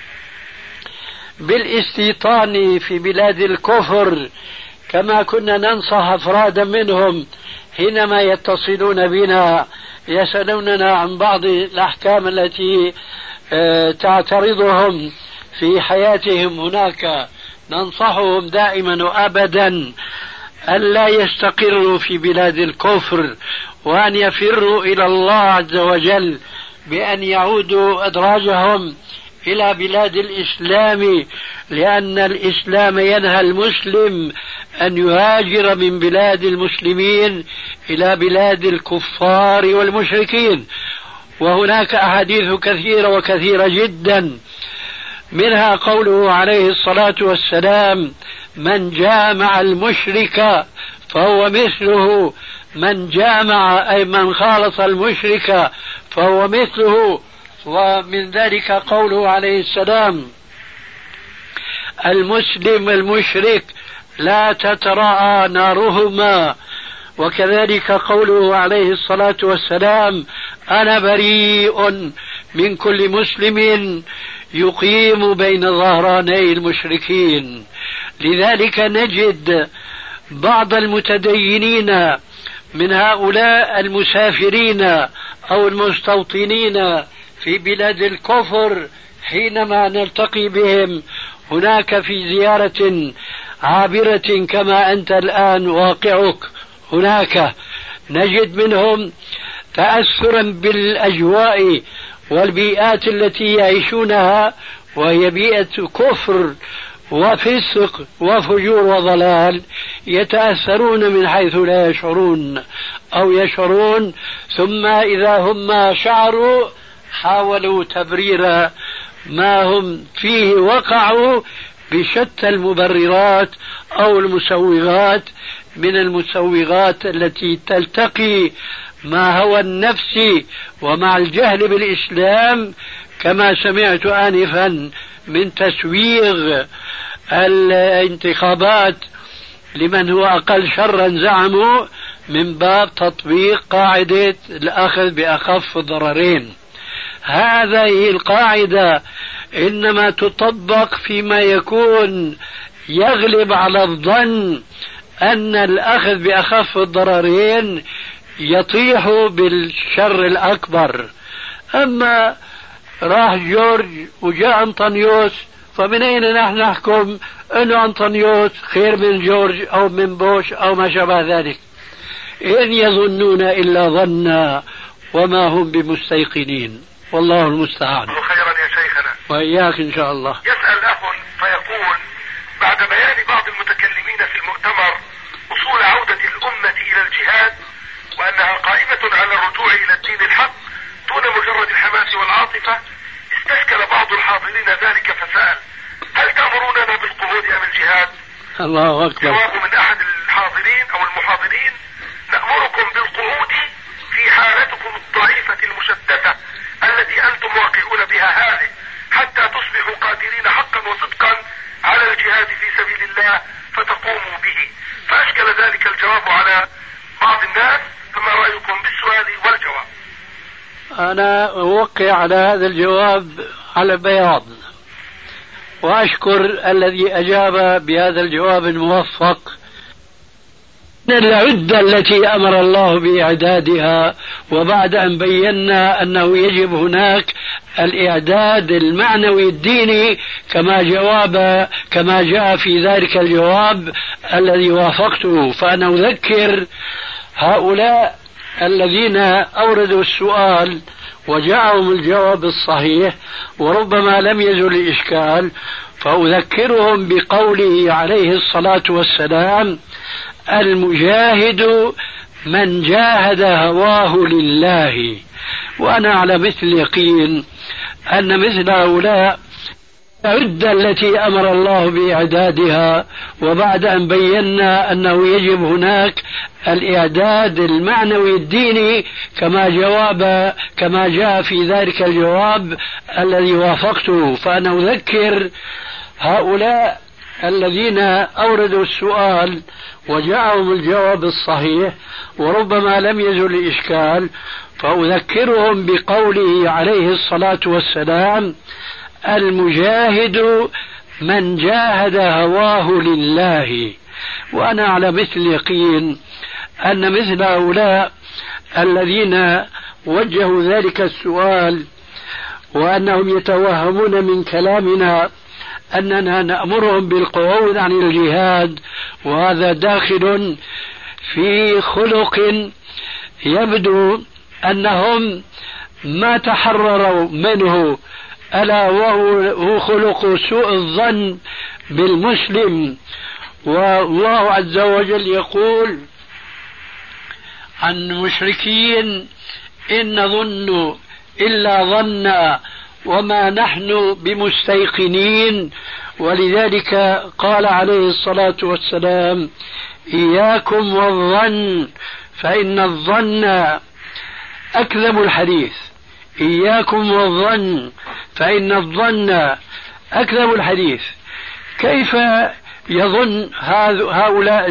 بالاستيطان في بلاد الكفر كما كنا ننصح أفرادا منهم حينما يتصلون بنا يسألوننا عن بعض الأحكام التي تعترضهم في حياتهم هناك. ننصحهم دائما وأبدا ألا يستقروا في بلاد الكفر، وأن يفروا إلى الله عز وجل بأن يعودوا أدراجهم إلى بلاد الإسلام، لأن الإسلام ينهى المسلم أن يهاجر من بلاد المسلمين إلى بلاد الكفار والمشركين. وهناك أحاديث كثيرة وكثيرة جدا، منها قوله عليه الصلاة والسلام: من جامع المشرك فهو مثله، من جامع أي من خالط المشرك فهو مثله. ومن ذلك قوله عليه السلام: المسلم المشرك لا تتراءى نارهما. وكذلك قوله عليه الصلاة والسلام: أنا بريء من كل مسلم يقيم بين ظهراني المشركين. لذلك نجد بعض المتدينين من هؤلاء المسافرين أو المستوطنين في بلاد الكفر حينما نلتقي بهم هناك في زيارة عابرة كما أنت الآن واقعك هناك، نجد منهم تأثرا بالأجواء والبيئات التي يعيشونها، وهي بيئة كفر وفسق وفجور وضلال، يتأثرون من حيث لا يشعرون أو يشعرون، ثم إذا هم شعروا حاولوا تبرير ما هم فيه، وقعوا بشتى المبررات أو المسوغات من المسوغات التي تلتقي مع هوى النفس ومع الجهل بالإسلام، كما سمعت آنفا من تسويغ الانتخابات لمن هو أقل شرا زعموا من باب تطبيق قاعدة الأخذ بأخف الضررين. هذه القاعدة إنما تطبق فيما يكون يغلب على الظن أن الأخذ بأخف الضررين يطيح بالشر الأكبر. أما راح جورج وجاء أنطونيوس، فمن أين نحن نحكم أن أنطونيوس خير من جورج أو من بوش أو ما شابه ذلك؟ إن يظنون إلا ظنا وما هم بمستيقنين، والله المستعان. خيرا يا شيخنا وإياك إن شاء الله. يسأل أخ فيقول: بعد بيان بعض المتكلمين في المؤتمر وصول عودة الأمة إلى الجهاد وأنها قائمة على الرجوع إلى الدين الحق دون مجرد الحماس والعاطفة، استشكل بعض الحاضرين ذلك فسأل: هل تأمروننا بالقعود أم الجهاد؟ الله أكبر. جواب من أحد الحاضرين أو المحاضرين: نأمركم بالقعود في حالتكم الضعيفة المشتتة التي أنتم واقعون بها هذه، حتى تصبحوا قادرين حقا وصدقا على الجهاد في سبيل الله فتقوموا به. فأشكل ذلك الجواب على بعض الناس، فما رأيكم بالسؤال والجواب؟ أنا أوقع على هذا الجواب على بياض، وأشكر الذي أجاب بهذا الجواب الموفق. العدة التي أمر الله بإعدادها، وبعد أن بينا أنه يجب هناك الإعداد المعنوي الديني كما جاء في ذلك الجواب الذي وافقته، فأنا أذكر هؤلاء الذين أوردوا السؤال وجاءهم الجواب الصحيح وربما لم يزل الإشكال، فأذكرهم بقوله عليه الصلاة والسلام: المجاهد من جاهد هواه لله. وأنا على مثل يقين أن مثل هؤلاء العدة التي أمر الله بإعدادها، وبعد أن بينا أنه يجب هناك الإعداد المعنوي الديني كما جاء في ذلك الجواب الذي وافقته، فأنا أذكر هؤلاء الذين أوردوا السؤال وجاءهم الجواب الصحيح وربما لم يزل الإشكال، فأذكرهم بقوله عليه الصلاة والسلام: المجاهد من جاهد هواه لله. وأنا على مثل يقين أن مثل هؤلاء الذين وجهوا ذلك السؤال وأنهم يتوهمون من كلامنا أننا نأمرهم بالقعود عن الجهاد، وهذا داخل في خلق يبدو أنهم ما تحرروا منه، ألا وهو خلق سوء الظن بالمسلم. والله عز وجل يقول عن المشركين: إن نظن إلا ظنا وما نحن بمستيقنين. ولذلك قال عليه الصلاة والسلام: إياكم والظن فإن الظن أكذب الحديث. إياكم والظن فإن الظن أكذب الحديث. كيف يظن هؤلاء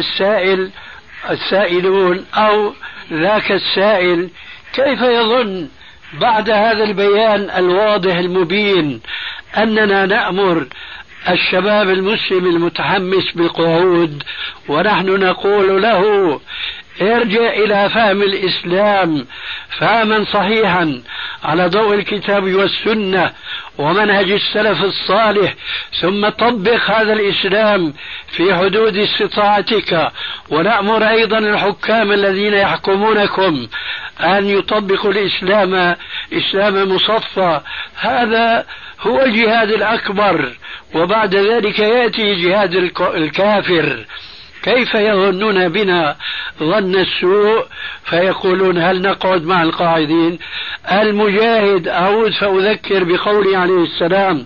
السائلون أو ذاك السائل، كيف يظن بعد هذا البيان الواضح المبين أننا نأمر الشباب المسلم المتحمس بالقعود، ونحن نقول له: ارجع إلى فهم الإسلام فهما صحيحا على ضوء الكتاب والسنة ومنهج السلف الصالح، ثم طبق هذا الإسلام في حدود استطاعتك. ونأمر أيضا الحكام الذين يحكمونكم أن يطبقوا الإسلام إسلام مصفى. هذا هو الجهاد الأكبر، وبعد ذلك يأتي جهاد الكافر. كيف يظنون بنا ظن السوء فيقولون: هل نقعد مع القاعدين؟ المجاهد، أعود فأذكر بقول عليه السلام: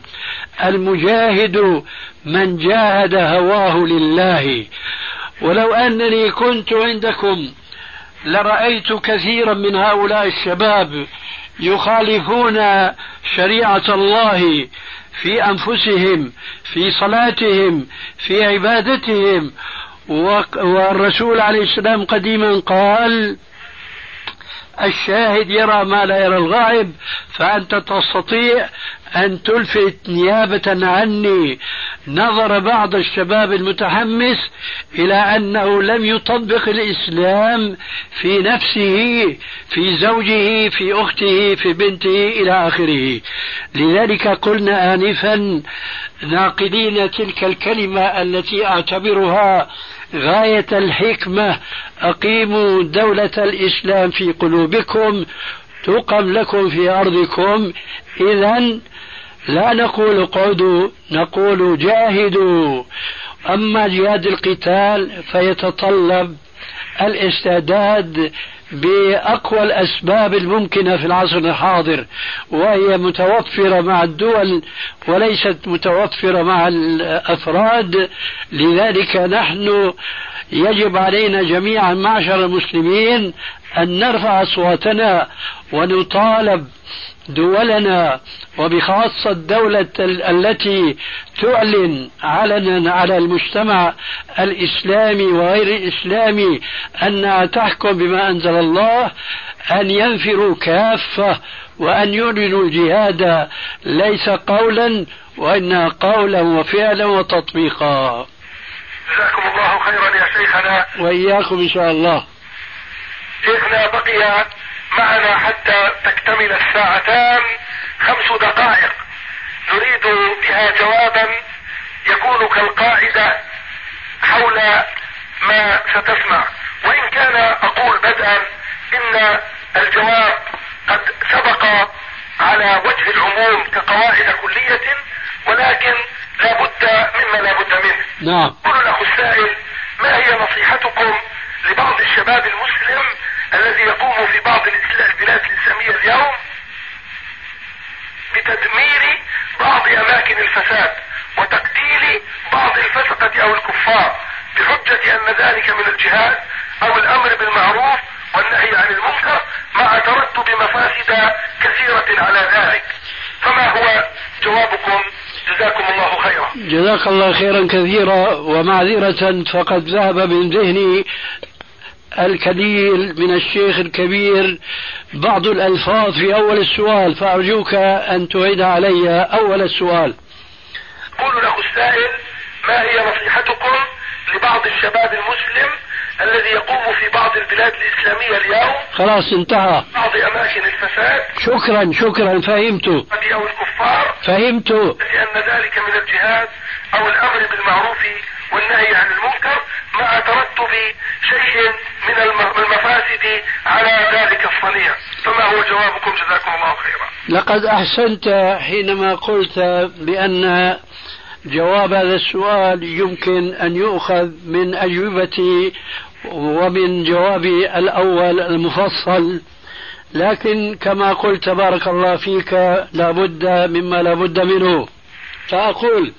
المجاهد من جاهد هواه لله. ولو أنني كنت عندكم لرأيت كثيرا من هؤلاء الشباب يخالفون شريعة الله في أنفسهم، في صلاتهم، في عبادتهم. والرسول عليه السلام قديما قال: الشاهد يرى ما لا يرى الغائب، فأنت تستطيع أن تلفت نيابة عني نظر بعض الشباب المتحمس إلى أنه لم يطبق الإسلام في نفسه، في زوجه، في أخته، في بنته، إلى آخره. لذلك قلنا آنفا ناقلين تلك الكلمة التي أعتبرها غاية الحكمة: أقيموا دولة الإسلام في قلوبكم تقم لكم في أرضكم. إذن لا نقول قعدوا، نقول جاهدوا. أما جهاد القتال فيتطلب الاستعداد بأقوى الأسباب الممكنة في العصر الحاضر، وهي متوفرة مع الدول وليست متوفرة مع الأفراد. لذلك نحن يجب علينا جميعا معشر المسلمين أن نرفع أصواتنا ونطالب دولنا، وبخاصة الدولة التي تعلن علنا على المجتمع الإسلامي وغير الإسلامي أنها تحكم بما أنزل الله، أن ينفروا كافة وأن يعلنوا الجهاد ليس قولا وإنما قولا وفعلا وتطبيقا. جزاكم الله خيرا يا شيخنا. وإياكم إن شاء الله. شيخنا بقي معنا حتى تكتمل الساعتان 5 دقائق نريد بها جوابا يكون كالقاعدة حول ما ستسمع، وإن كان أقول بدءا إن الجواب قد سبق على وجه العموم كقواعد كلية، ولكن لا بد مما لا بد منه. نعم. يقول الأخ السائل: ما هي نصيحتكم لبعض الشباب المسلم الذي يقوم في بعض البلاد الإسلامية اليوم بتدمير بعض أماكن الفساد وتقتيل بعض الفسقة أو الكفار بحجة أن ذلك من الجهاد أو الأمر بالمعروف والنهي عن المنكر مع ترتب مفاسد كثيرة على ذلك؟ فما هو جوابكم؟ جزاكم الله خيرا. جزاك الله خيرا كثيرا، ومعذرة فقد ذهب من ذهني الكليل من الشيخ الكبير بعض الألفاظ في أول السؤال، فأرجوك أن تعيد علي أول السؤال. يقول الأخ السائل: ما هي نصيحتكم لبعض الشباب المسلم الذي يقوم في بعض البلاد الإسلامية اليوم؟ خلاص انتهى. بعض أماكن الفساد. شكرا فهمت. أو الكفار. فهمت. لأن ذلك من الجهاد أو الأمر بالمعروف والنهي عن المنكر مع ترتب شيء من المفاسد على ذلك الصنيع، فما هو جوابكم؟ جزاكم الله خيرا. لقد أحسنت حينما قلت بأن جواب هذا السؤال يمكن أن يؤخذ من أجوبتي ومن جوابي الأول المفصل، لكن كما قلت بارك الله فيك لا بد مما لا بد منه. فأقول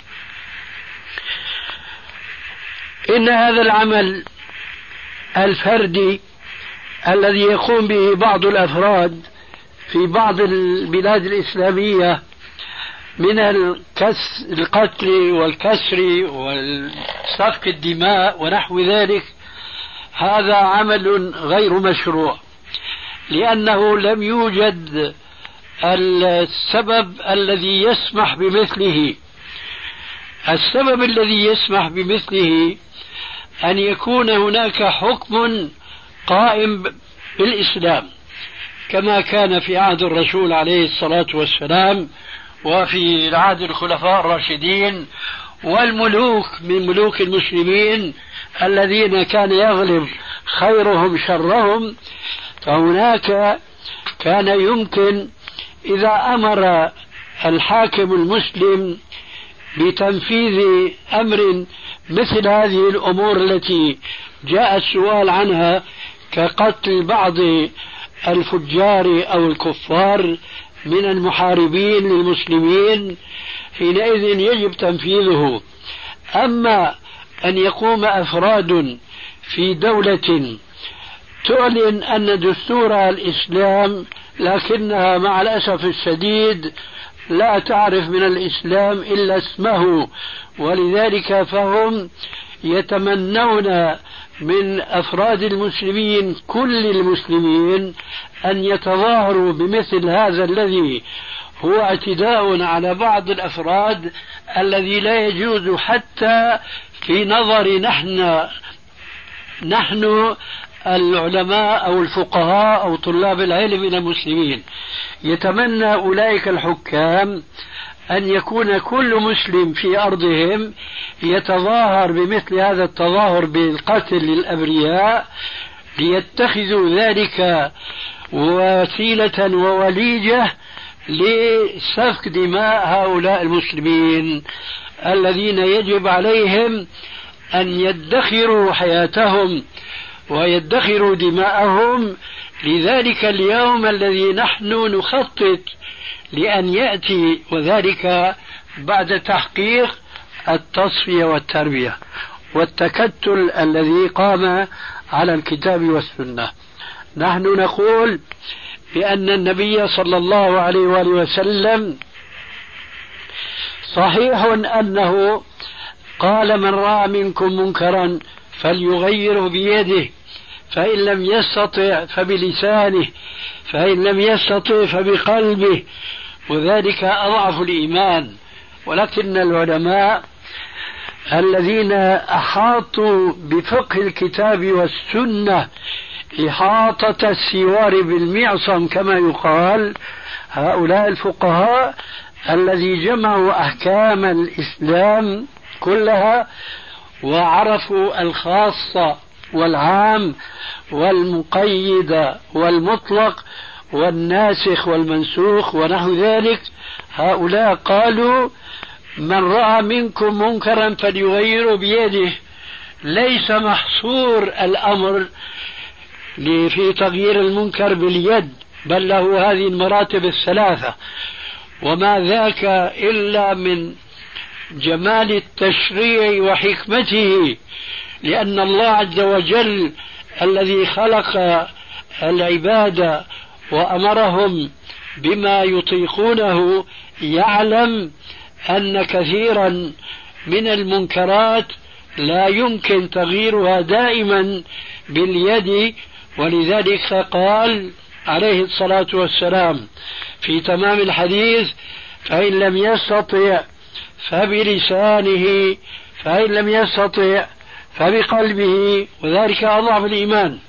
إن هذا العمل الفردي الذي يقوم به بعض الأفراد في بعض البلاد الإسلامية من القتل والكسر والسفك الدماء ونحو ذلك، هذا عمل غير مشروع، لأنه لم يوجد السبب الذي يسمح بمثله. السبب الذي يسمح بمثله أن يكون هناك حكم قائم بالإسلام كما كان في عهد الرسول عليه الصلاة والسلام وفي عهد الخلفاء الراشدين والملوك من ملوك المسلمين الذين كان يغلب خيرهم شرهم. فهناك كان يمكن إذا أمر الحاكم المسلم بتنفيذ أمر مثل هذه الأمور التي جاء السؤال عنها كقتل بعض الفجار أو الكفار من المحاربين للمسلمين، حينئذ يجب تنفيذه. أما أن يقوم أفراد في دولة تعلن أن دستور الإسلام لكنها مع الأسف الشديد لا تعرف من الإسلام إلا اسمه، ولذلك فهم يتمنون من أفراد المسلمين كل المسلمين أن يتظاهروا بمثل هذا الذي هو اعتداء على بعض الأفراد الذي لا يجوز حتى في نظر نحن العلماء أو الفقهاء أو طلاب العلم من المسلمين. يتمنى أولئك الحكام أن يكون كل مسلم في أرضهم يتظاهر بمثل هذا التظاهر بالقتل للأبرياء، ليتخذوا ذلك وسيلة ووليجة لسفك دماء هؤلاء المسلمين الذين يجب عليهم أن يدخروا حياتهم ويدخروا دماءهم لذلك اليوم الذي نحن نخطط لأن يأتي، وذلك بعد تحقيق التصفية والتربية والتكتل الذي قام على الكتاب والسنة. نحن نقول بأن النبي صلى الله عليه وآله وسلم صحيح أنه قال: من رأى منكم منكرا فليغيره بيده، فإن لم يستطع فبلسانه، فإن لم يستطع فبقلبه، وذلك أضعف الإيمان. ولكن العلماء الذين أحاطوا بفقه الكتاب والسنة إحاطة السوار بالمعصم كما يقال، هؤلاء الفقهاء الذي جمعوا أحكام الإسلام كلها وعرفوا الخاصة والعام والمقيد والمطلق والناسخ والمنسوخ ونحو ذلك، هؤلاء قالوا من رأى منكم منكرا فليغيره بيده، ليس محصور الأمر في تغيير المنكر باليد، بل له هذه المراتب الثلاثة. وما ذاك إلا من جمال التشريع وحكمته، لأن الله عز وجل الذي خلق العباد وأمرهم بما يطيقونه يعلم أن كثيرا من المنكرات لا يمكن تغييرها دائما باليد، ولذلك قال عليه الصلاة والسلام في تمام الحديث: فإن لم يستطع فبلسانه، فإن لم يستطع فبقلبه، وذلك أضعف الإيمان.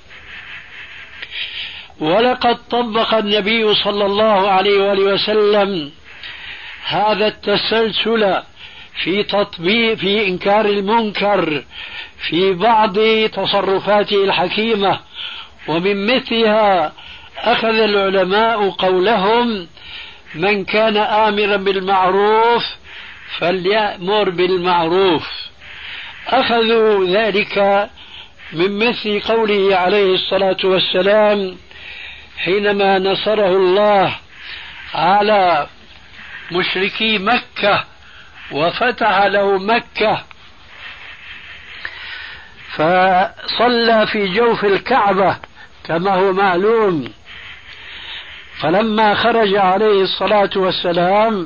ولقد طبق النبي صلى الله عليه وآله وسلم هذا التسلسل في إنكار المنكر في بعض تصرفاته الحكيمة، ومن مثلها أخذ العلماء قولهم: من كان آمرا بالمعروف فليأمر بالمعروف. أخذوا ذلك من مثل قوله عليه الصلاة والسلام حينما نصره الله على مشركي مكة وفتح له مكة، فصلى في جوف الكعبة كما هو معلوم. فلما خرج عليه الصلاة والسلام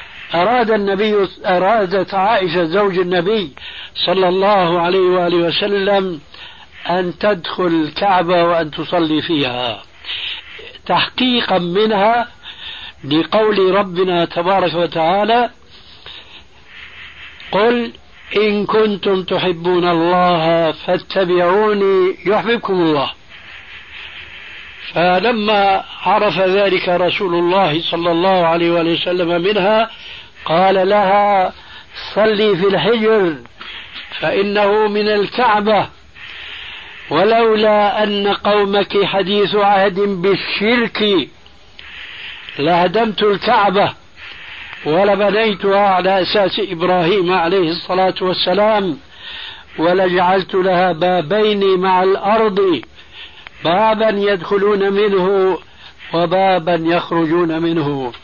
أرادت عائشة زوج النبي صلى الله عليه وآله وسلم أن تدخل الكعبة وأن تصلي فيها، تحقيقا منها لقول ربنا تبارك وتعالى: قل إن كنتم تحبون الله فاتبعوني يحببكم الله. فلما عرف ذلك رسول الله صلى الله عليه وسلم منها قال لها: صلي في الحجر فإنه من الكعبة، ولولا أن قومك حديث عهد بالشرك لهدمت الكعبة ولبنيتها على أساس إبراهيم عليه الصلاة والسلام، ولجعلت لها بابين مع الأرض، بابا يدخلون منه وبابا يخرجون منه.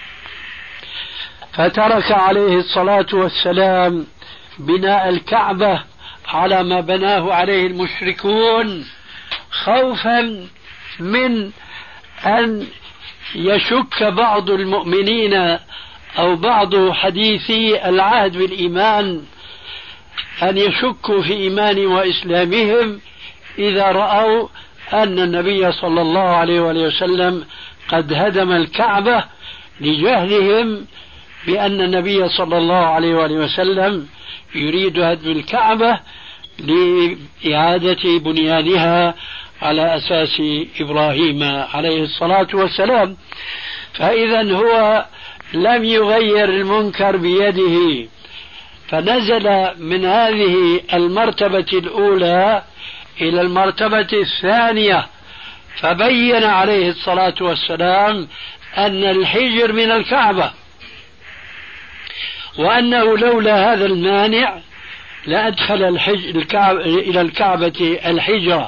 فترك عليه الصلاة والسلام بناء الكعبة على ما بناه عليه المشركون، خوفا من أن يشك بعض المؤمنين أو بعض حديثي العهد بالإيمان أن يشكوا في إيمان وإسلامهم إذا رأوا أن النبي صلى الله عليه وسلم قد هدم الكعبة، لجهلهم بأن النبي صلى الله عليه وسلم يريد هدم الكعبة لإعادة بنيانها على أساس إبراهيم عليه الصلاة والسلام. فإذا هو لم يغير المنكر بيده، فنزل من هذه المرتبة الأولى إلى المرتبة الثانية، فبين عليه الصلاة والسلام أن الحجر من الكعبة، وأنه لولا هذا المانع لأدخل إلى الكعبة الحجرة.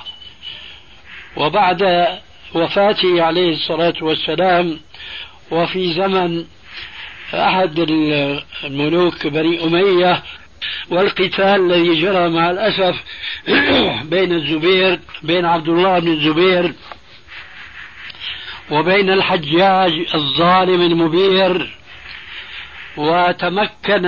وبعد وفاته عليه الصلاة والسلام وفي زمن أحد الملوك بني أمية والقتال الذي جرى مع الأسف بين عبد الله بن الزبير وبين الحجاج الظالم المبير، وتمكن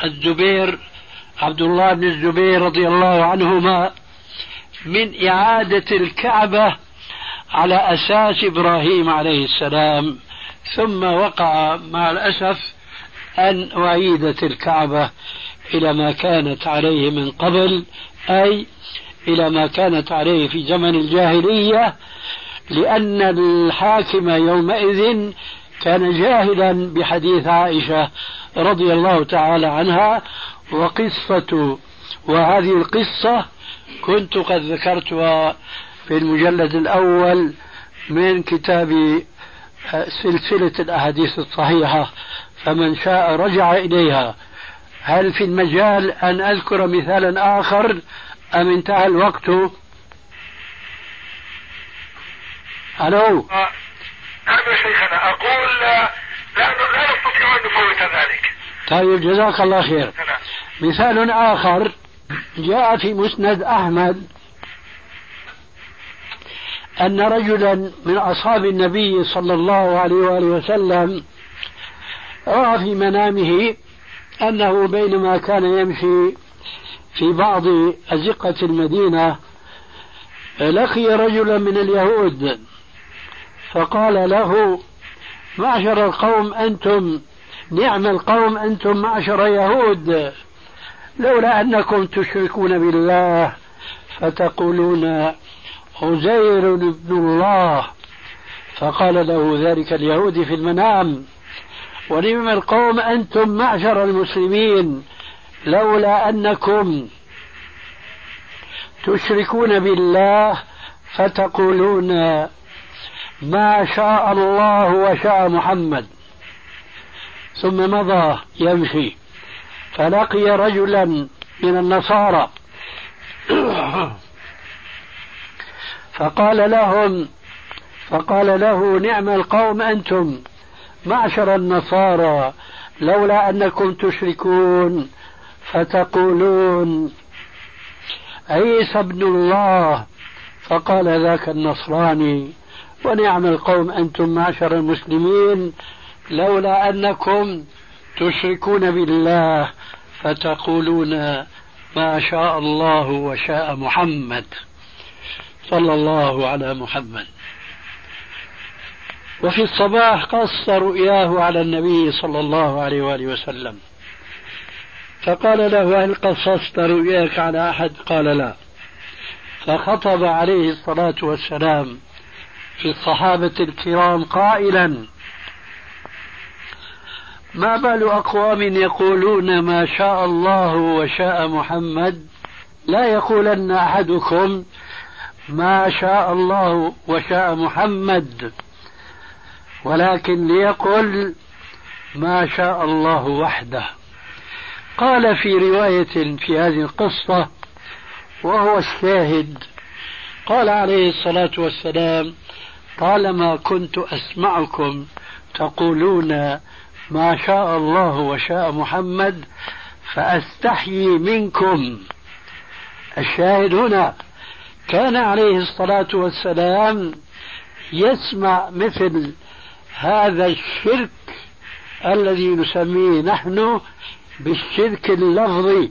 عبد الله بن الزبير رضي الله عنهما من إعادة الكعبة على أساس إبراهيم عليه السلام، ثم وقع مع الأسف أن أعيدت الكعبة إلى ما كانت عليه من قبل، أي إلى ما كانت عليه في زمن الجاهلية، لأن الحاكم يومئذ كان جاهلا بحديث عائشة رضي الله تعالى عنها. وهذه القصة كنت قد ذكرتها في المجلد الأول من كتاب سلسلة الأحاديث الصحيحة، فمن شاء رجع إليها. هل في المجال أن أذكر مثالا آخر أم انتهى الوقت؟ ألو. نعم يا شيخنا، أقول لا نستطيع أن نفوت ذلك. طيب جزاك الله خير. مثال آخر جاء في مسند أحمد أن رجلا من أصحاب النبي صلى الله عليه وآله وسلم رأى في منامه أنه بينما كان يمشي في بعض أزقة المدينة لقي رجلا من اليهود فقال له: معشر القوم أنتم، نعم القوم أنتم معشر يهود، لولا أنكم تشركون بالله فتقولون عزير ابن الله. فقال له ذلك اليهودي في المنام: ونعم القوم أنتم معشر المسلمين، لولا أنكم تشركون بالله فتقولون ما شاء الله وشاء محمد. ثم مضى يمشي فلقي رجلا من النصارى فقال له: نعم القوم أنتم معشر النصارى، لولا أنكم تشركون فتقولون عيسى ابن الله. فقال ذاك النصراني: ونعم القوم أنتم معشر المسلمين، لولا أنكم تشركون بالله فتقولون ما شاء الله وشاء محمد. صلى الله على محمد. وفي الصباح قص رؤياه على النبي صلى الله عليه وآله وسلم فقال له: هل قصصت رؤياك على أحد؟ قال: لا. فخطب عليه الصلاة والسلام في الصحابة الكرام قائلا: ما بال أقوام يقولون ما شاء الله وشاء محمد، لا يقولن أحدكم ما شاء الله وشاء محمد، ولكن ليقل ما شاء الله وحده. قال في رواية في هذه القصة وهو الشاهد، قال عليه الصلاة والسلام: طالما كنت أسمعكم تقولون ما شاء الله وشاء محمد فأستحيي منكم. الشاهد هنا كان عليه الصلاة والسلام يسمع مثل هذا الشرك الذي نسميه نحن بالشرك اللفظي،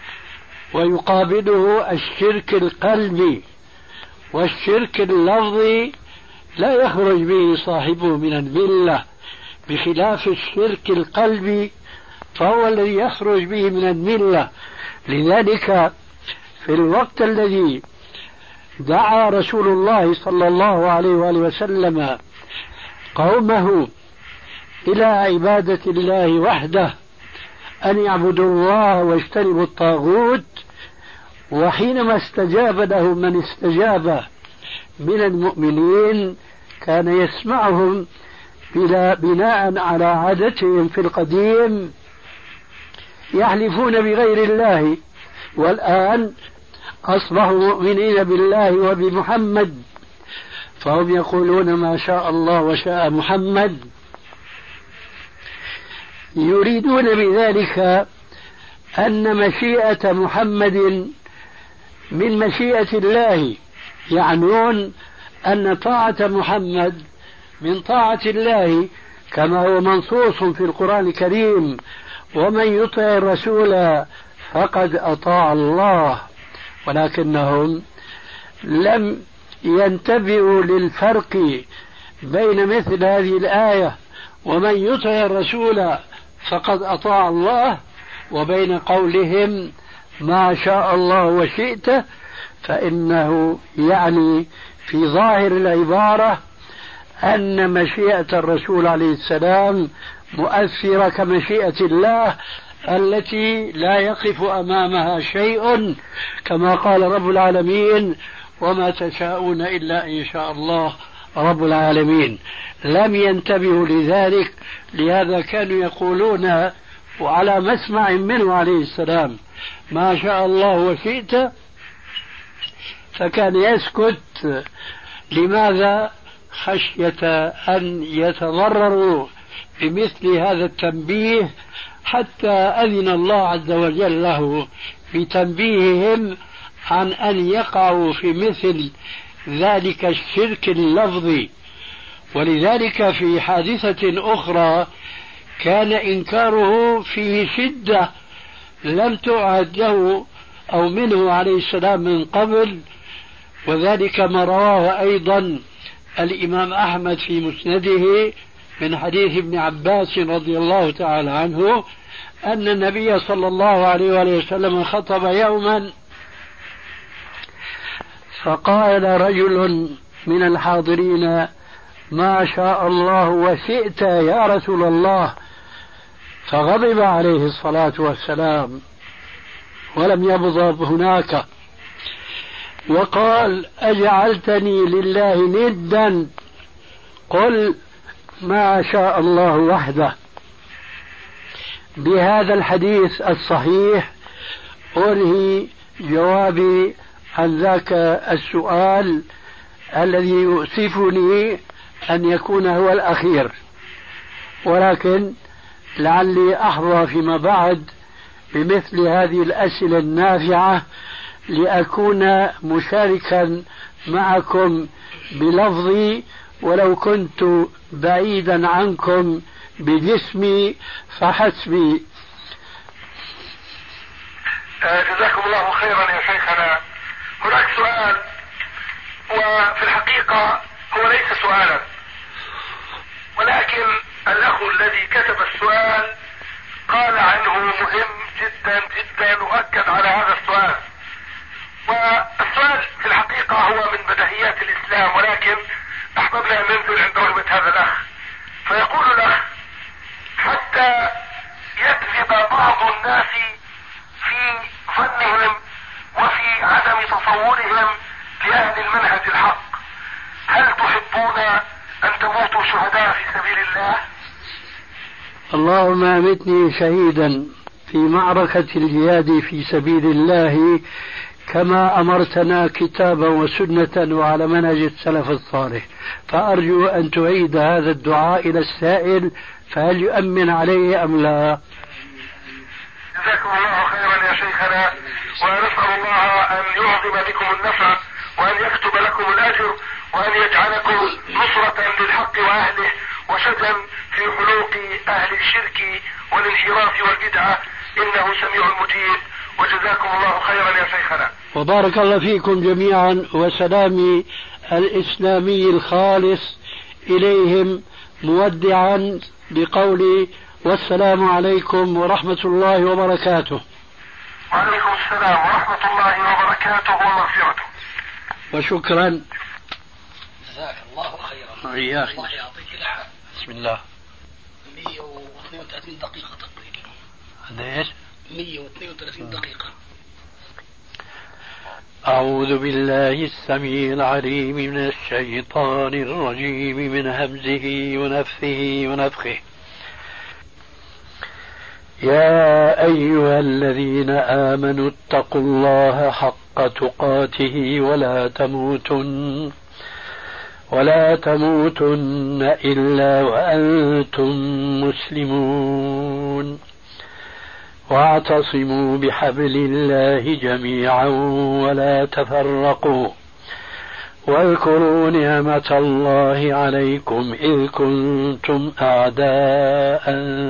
ويقابله الشرك القلبي. والشرك اللفظي لا يخرج به صاحبه من الملة، بخلاف الشرك القلبي فهو الذي يخرج به من الملة. لذلك في الوقت الذي دعا رسول الله صلى الله عليه وآله وسلم قومه إلى عبادة الله وحده، أن يعبدوا الله واجتنبوا الطاغوت، وحينما استجاب له من استجاب من المؤمنين كان يسمعهم بناء على عادتهم في القديم يحلفون بغير الله، والآن أصبحوا مؤمنين بالله وبمحمد فهم يقولون ما شاء الله وشاء محمد، يريدون بذلك أن مشيئة محمد من مشيئة الله، يعنون أن طاعة محمد من طاعة الله كما هو منصوص في القرآن الكريم: ومن يطع الرسول فقد أطاع الله. ولكنهم لم ينتبهوا للفرق بين مثل هذه الآية ومن يطع الرسول فقد أطاع الله وبين قولهم ما شاء الله وشئت، فإنه يعني في ظاهر العبارة أن مشيئة الرسول عليه السلام مؤثرة كمشيئة الله التي لا يقف أمامها شيء، كما قال رب العالمين: وما تشاءون إلا إن شاء الله رب العالمين. لم ينتبهوا لذلك، لهذا كانوا يقولون وعلى مسمع منه عليه السلام ما شاء الله وشئت، فكان يسكت. لماذا؟ خشية أن يتضرروا بمثل هذا التنبيه، حتى أذن الله عز وجل له بتنبيههم عن أن يقعوا في مثل ذلك الشرك اللفظي. ولذلك في حادثة أخرى كان إنكاره فيه شدة لم تعهد له أو منه عليه السلام من قبل، وذلك ما رواه أيضا الإمام أحمد في مسنده من حديث ابن عباس رضي الله تعالى عنه أن النبي صلى الله عليه وآله وسلم خطب يوما، فقال رجل من الحاضرين: ما شاء الله وشئت يا رسول الله. فغضب عليه الصلاة والسلام ولم يبضب هناك، وقال: أجعلتني لله ندا؟ قل ما شاء الله وحده. بهذا الحديث الصحيح أنهي جوابي عن ذاك السؤال الذي يؤسفني أن يكون هو الأخير، ولكن لعلي أحظى فيما بعد بمثل هذه الأسئلة النافعة لأكون مشاركا معكم بلفظي، ولو كنت بعيدا عنكم بجسمي فحسبي. جزاكم الله خيرا يا شيخنا. هناك سؤال، وفي الحقيقة هو ليس سؤالا، ولكن الأخ الذي كتب السؤال قال عنه مهم جدا جدا وأكد على هذا السؤال. والسؤال في الحقيقة هو من بديهيات الإسلام، ولكن أحببنا أن ننزل عند رغبة هذا الأخ. فيقول الأخ: حتى يكذب بعض الناس في ظنهم وفي عدم تصورهم لأهل المنهج الحق، هل تحبون أن تموتوا شهداء في سبيل الله؟ اللهم أمتني شهيدا في معركة الجهاد في سبيل الله كما أمرتنا كتابا وسنة وعلى منهج السلف الصالح. فأرجو أن تعيد هذا الدعاء إلى السائل، فهل يؤمن عليه أم لا؟ جزاكم الله خيرا يا شيخنا، ونسأل الله أن يعظم بكم النفع وأن يكتب لكم الأجر وأن يجعلكم نصرة للحق وأهله وشدا في حلوق أهل الشرك والانحراف والبدعة، إنه سميع مجيب. وجزاكم الله خيرا يا شيخنا. وبارك الله فيكم جميعا، وسلامي الإسلامي الخالص إليهم مودعا بقولي: والسلام عليكم ورحمة الله وبركاته. وعليكم السلام ورحمة الله وبركاته ومغفرته. وشكرا. جزاك الله خيرا. إياك. الله يعطيك العافية. بسم الله. 132 دقيقة تقريبا. قديش؟ 132 دقيقة. أعوذ بالله السميع العليم من الشيطان الرجيم من همزه ونفثه ونفخه. يا أيها الذين آمنوا اتقوا الله حق تقاته ولا تموتن إلا وأنتم مسلمون، واعتصموا بحبل الله جميعا ولا تفرقوا، واذكروا نعمة الله عليكم إذ كنتم أعداء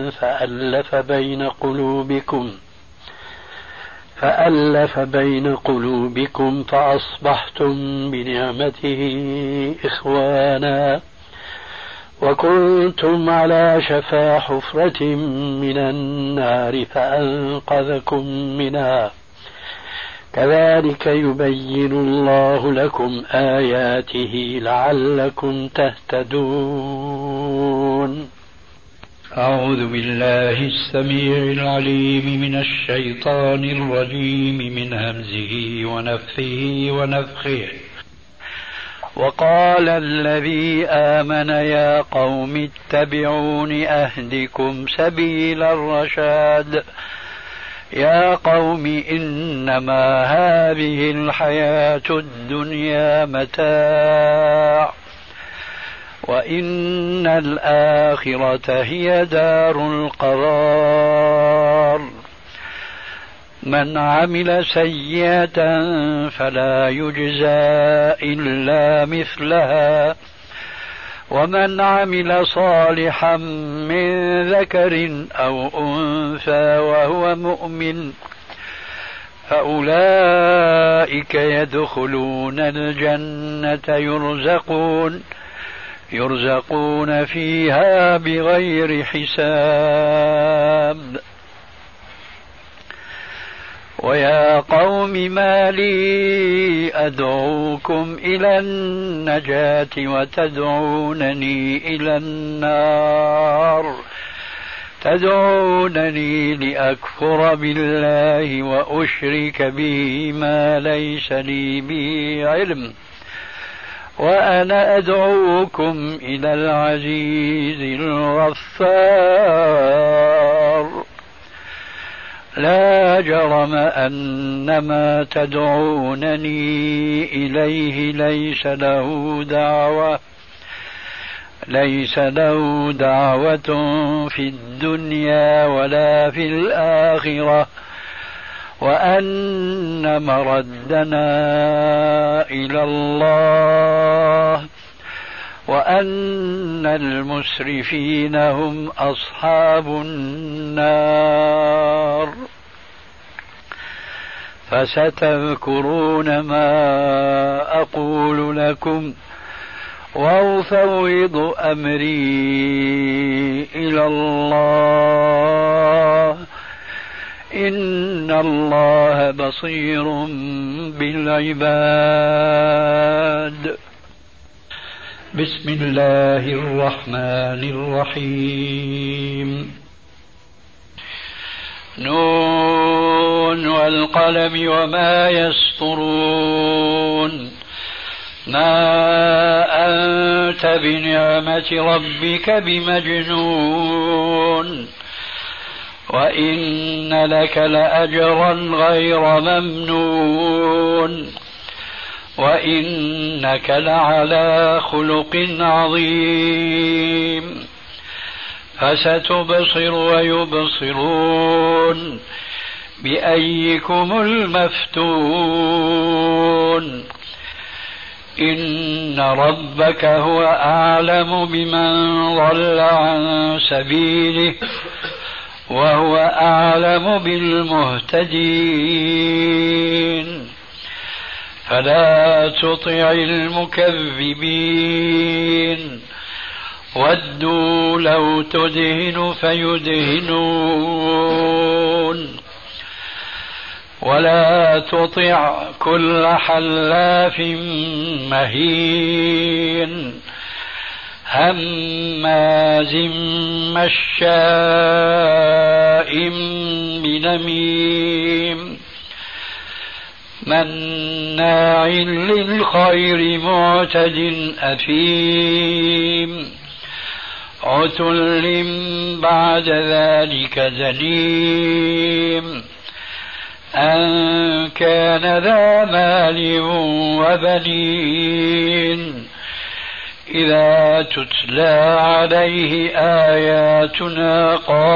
فألف بين قلوبكم فأصبحتم بنعمته إخوانا، وكنتم على شفا حفرة من النار فأنقذكم منها، كذلك يبين الله لكم آياته لعلكم تهتدون. أعوذ بالله السميع العليم من الشيطان الرجيم من همزه ونفثه ونفخه. وقال الذي آمن يا قوم اتبعون أهدكم سبيل الرشاد يا قوم إنما هذه الحياة الدنيا متاع وإن الآخرة هي دار القرار من عمل سيئة فلا يجزى إلا مثلها ومن عمل صالحا من ذكر أو أنثى وهو مؤمن فأولئك يدخلون الجنة يرزقون فيها بغير حساب ويا قوم ما لي أدعوكم إلى النجاة وتدعونني إلى النار تدعونني لأكفر بالله وأشرك به ما ليس لي به علم وأنا أدعوكم إلى العزيز الغفار لا جرم أن ما تدعونني إليه ليس له دعوة في الدنيا ولا في الآخرة وأن مردنا إلى الله وأن المسرفين هم أصحاب النار فستذكرون ما أقول لكم وأفوض أمري إلى الله إن الله بصير بالعباد بسم الله الرحمن الرحيم نون والقلم وما يسطرون ما أنت بنعمة ربك بمجنون وإن لك لأجرا غير ممنون وإنك لعلى خلق عظيم فستبصر ويبصرون بأيكم المفتون إن ربك هو أعلم بمن ضل عن سبيله وهو أعلم بالمهتدين فلا تطع المكذبين ودوا لو تدهن فيدهنون ولا تطع كل حلاف مهين هماز مشاء بنميم مناع للخير معتد أثيم عتل بعد ذلك زنيم أن كان ذا مال وبنين إذا تتلى عليه آياتنا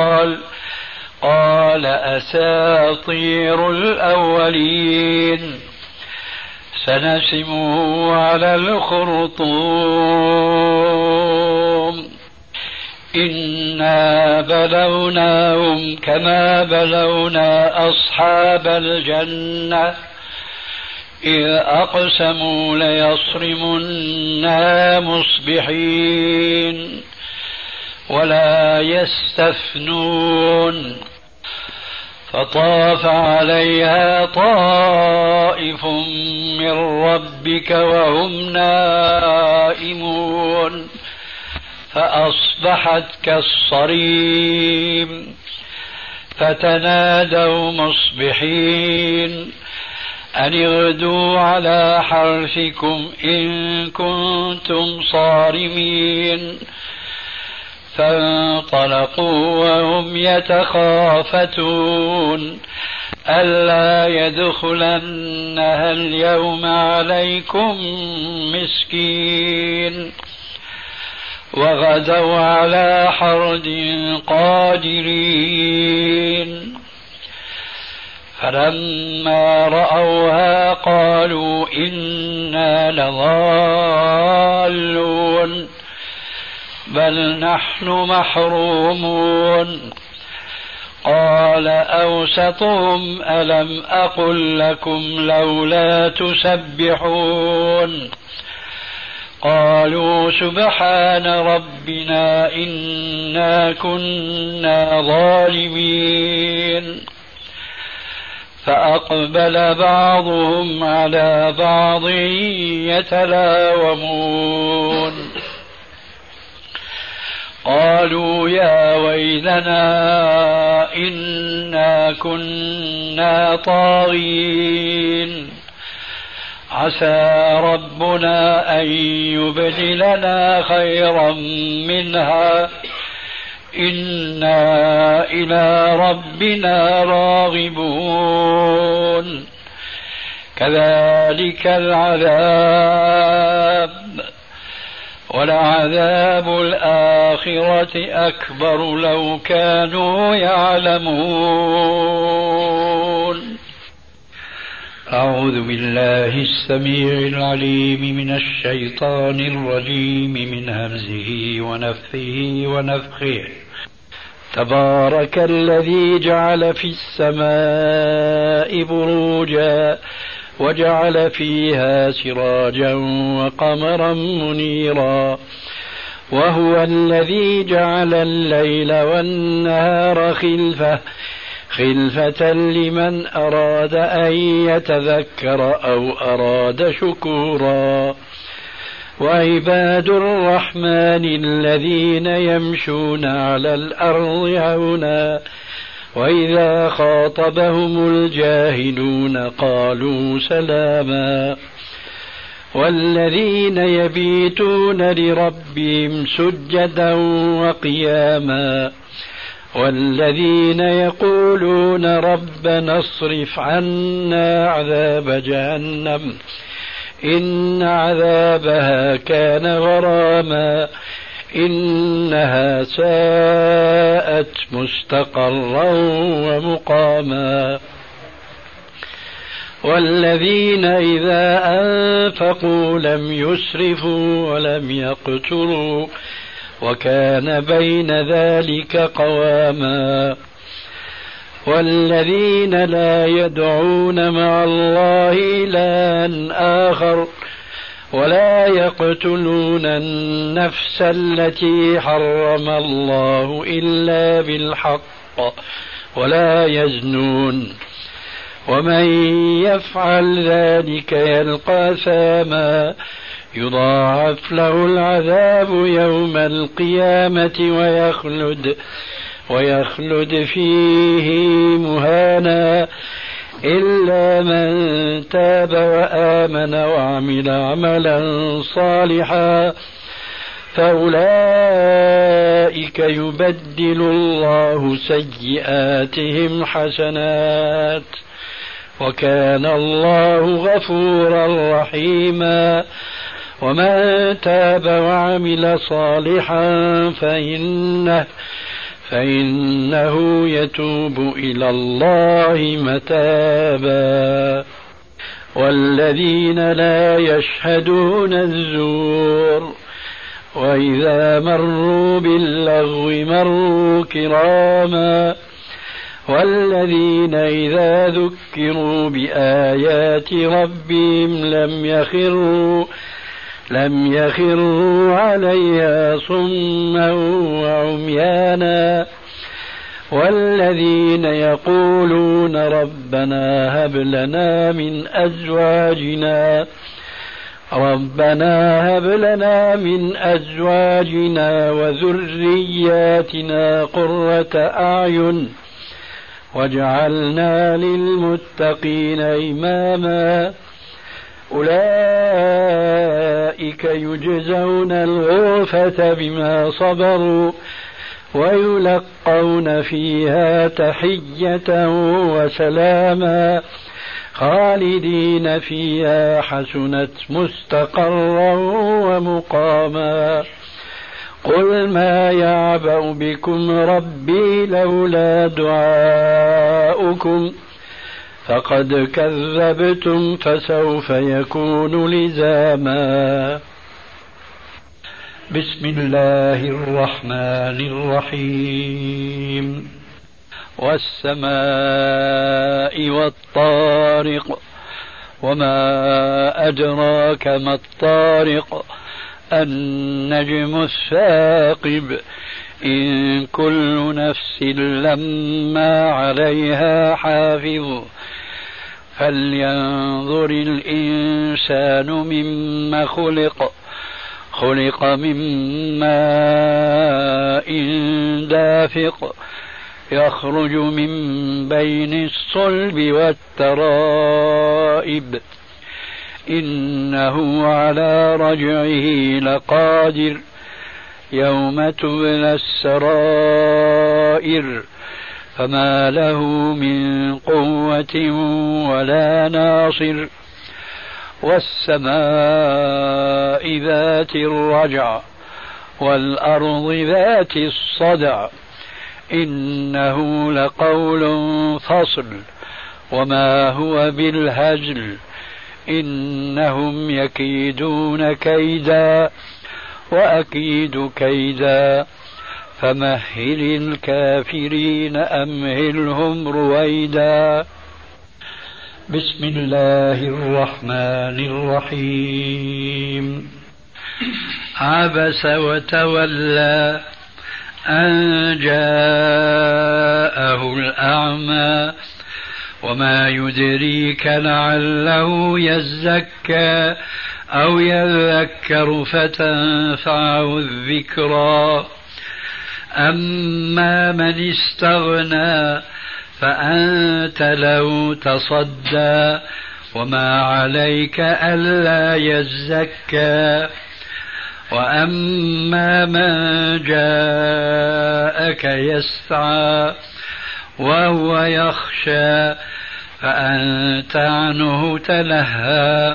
قال أساطير الأولين سنسمه على الخرطوم إنا بلوناهم كما بلونا أصحاب الجنة إذ أقسموا ليصرمنها مصبحين ولا يستثنون فطاف عليها طائف من ربك وهم نائمون فأصبحت كالصريم فتنادوا مصبحين أن اغدوا على حرثكم إن كنتم صارمين. فانطلقوا وهم يتخافتون ألا يدخلنها اليوم عليكم مسكين. وغدوا على حرد قادرين. فلما رأوها قالوا إنا لضالون بل نحن محرومون. قال أوسطهم ألم أقل لكم لولا تسبحون. قالوا سبحان ربنا إنا كنا ظالمين. فأقبل بعضهم على بعض يتلاومون. قالوا يا ويلنا إنا كنا طاغين عسى ربنا أن يبدلنا خيرا منها إنا إلى ربنا راغبون. كذلك العذاب ولعذاب الآخرة أكبر لو كانوا يعلمون. أعوذ بالله السميع العليم من الشيطان الرجيم من همزه ونفثه ونفخه. تبارك الذي جعل في السماء بروجا وجعل فيها سراجا وقمرا منيرا وهو الذي جعل الليل والنهار خلفة لمن أراد أن يتذكر أو أراد شكورا. وعباد الرحمن الذين يمشون على الأرض هونا وإذا خاطبهم الجاهلون قالوا سلاما. والذين يبيتون لربهم سجدا وقياما والذين يقولون ربنا اصرف عنا عذاب جهنم إن عذابها كان غراما إنها ساءت مستقرا ومقاما. والذين إذا أنفقوا لم يسرفوا ولم يقتروا وكان بين ذلك قواما. والذين لا يدعون مع الله إلها آخر ولا يقتلون النفس التي حرم الله إلا بالحق ولا يزنون ومن يفعل ذلك يلقى ثاما يضاعف له العذاب يوم القيامة ويخلد فيه مهانا إلا من تاب وآمن وعمل عملا صالحا فأولئك يبدل الله سيئاتهم حسنات وكان الله غفورا رحيما. ومن تاب وعمل صالحا فإنه يتوب إلى الله متابا. والذين لا يشهدون الزور وإذا مروا باللغو مروا كراما. والذين إذا ذكروا بآيات ربهم لم يخروا عليها صما وعميانا. والذين يقولون ربنا هب لنا من أزواجنا وذرياتنا قرة أعين وجعلنا للمتقين إماما أولئك يجزون الغرفة بما صبروا ويلقون فيها تحية وسلاما خالدين فيها حسنت مستقرا ومقاما قل ما يعبأ بكم ربي لولا دعاؤكم فقد كذبتم فسوف يكون لزاما. بسم الله الرحمن الرحيم. والسماء والطارق وما أدراك ما الطارق النجم الثاقب إن كل نفس لما عليها حافظ فلينظر الإنسان مما خلق من ماء دافق يخرج من بين الصلب والترائب إنه على رجعه لقادر يوم تبلى السرائر فما له من قوة ولا ناصر والسماء ذات الرجع والأرض ذات الصدع إنه لقول فصل وما هو بالهزل إنهم يكيدون كيدا وأكيد كيدا فمهل الكافرين أمهلهم رويدا. بسم الله الرحمن الرحيم. عبس وتولى أن جاءه الأعمى وما يدريك لعله يزكى أو يذكر فتنفعه الذكرى أما من استغنى فأنت له تصدى وما عليك ألا يزكى وأما من جاءك يسعى وهو يخشى فأنت عنه تلهى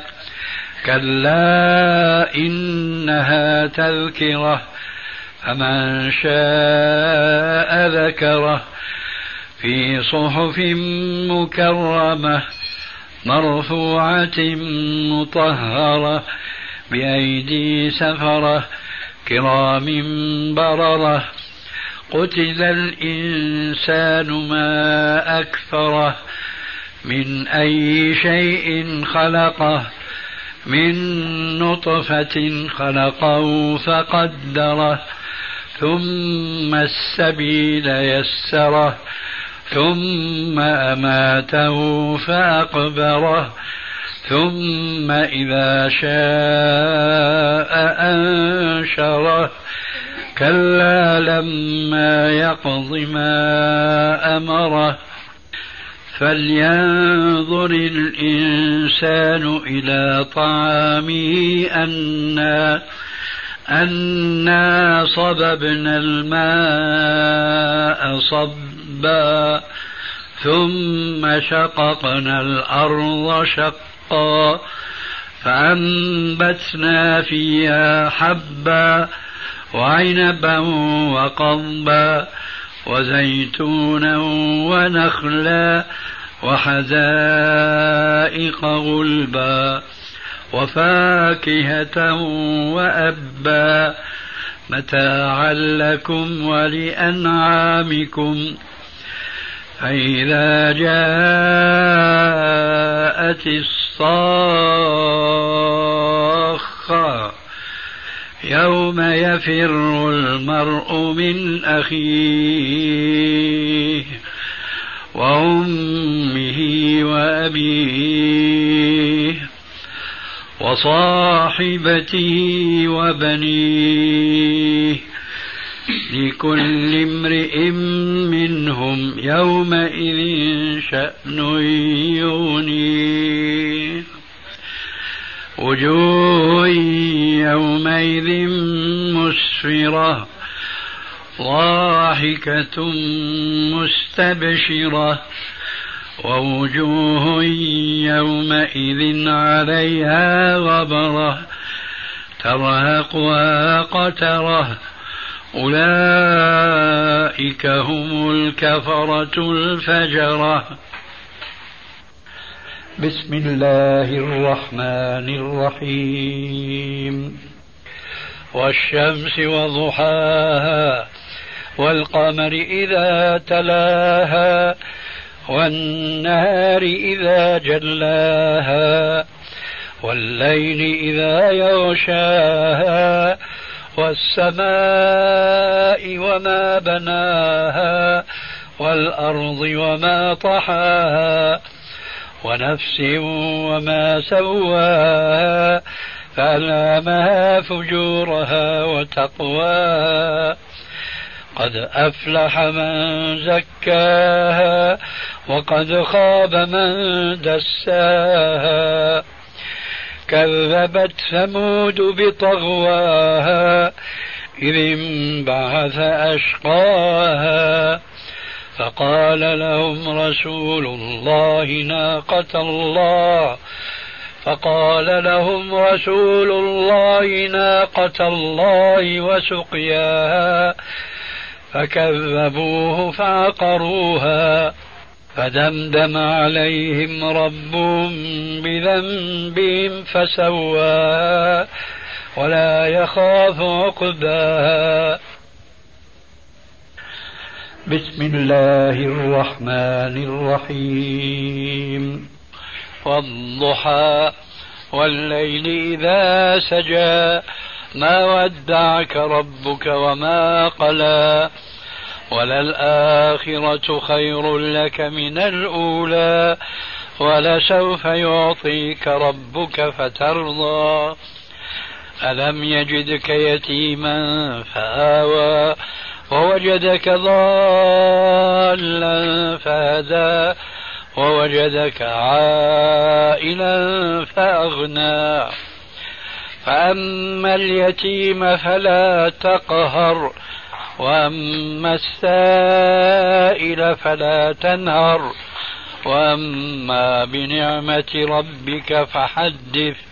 كلا إنها تذكرة فمن شاء ذكره في صحف مكرمة مرفوعة مطهرة بأيدي سفرة كرام بررة قتل الإنسان ما أكفره من أي شيء خلقه من نطفة خلقه فقدره ثم السبيل يسره ثم أماته فأقبره ثم إذا شاء أنشره كلا لما يقض ما أمره فلينظر الإنسان إلى طعامه أنا صببنا الماء صبا ثم شققنا الأرض شقا فأنبتنا فيها حبا وعنبا وقضبا وزيتونا ونخلا وحدائق غلبا وفاكهة وأبا متاعا لكم ولأنعامكم فإذا جاءت الصاخة يوم يفر المرء من أخيه وأمه وأبيه وصاحبته وبنيه لكل امرئ منهم يومئذ شأن يغنيه وجوه يومئذ مسفرة ضاحكة مستبشرة ووجوه يومئذ عليها غبرة ترهقها قترة أولئك هم الكفرة الفجرة. بسم الله الرحمن الرحيم. والشمس وضحاها والقمر إذا تلاها والنهار إذا جلاها والليل إذا يغشاها والسماء وما بناها والأرض وما طحاها ونفس وما سواها فألهمها فجورها وتقواها قد أفلح من زكاها وقد خاب من دساها كذبت ثمود بطغواها إذ انبعث أشقاها فقال لهم رسول الله ناقة الله وسقياها فكذبوه فعقروها فدمدم عليهم ربهم بذنبهم فسواها ولا يخاف عقباها. بسم الله الرحمن الرحيم. والضحى والليل إذا سجى ما ودعك ربك وما قلى وللآخرة خير لك من الأولى ولسوف يعطيك ربك فترضى ألم يجدك يتيما فآوى ووجدك ضالا فهدى ووجدك عائلا فأغنى فأما اليتيم فلا تقهر وأما السائل فلا تنهر وأما بنعمة ربك فحدث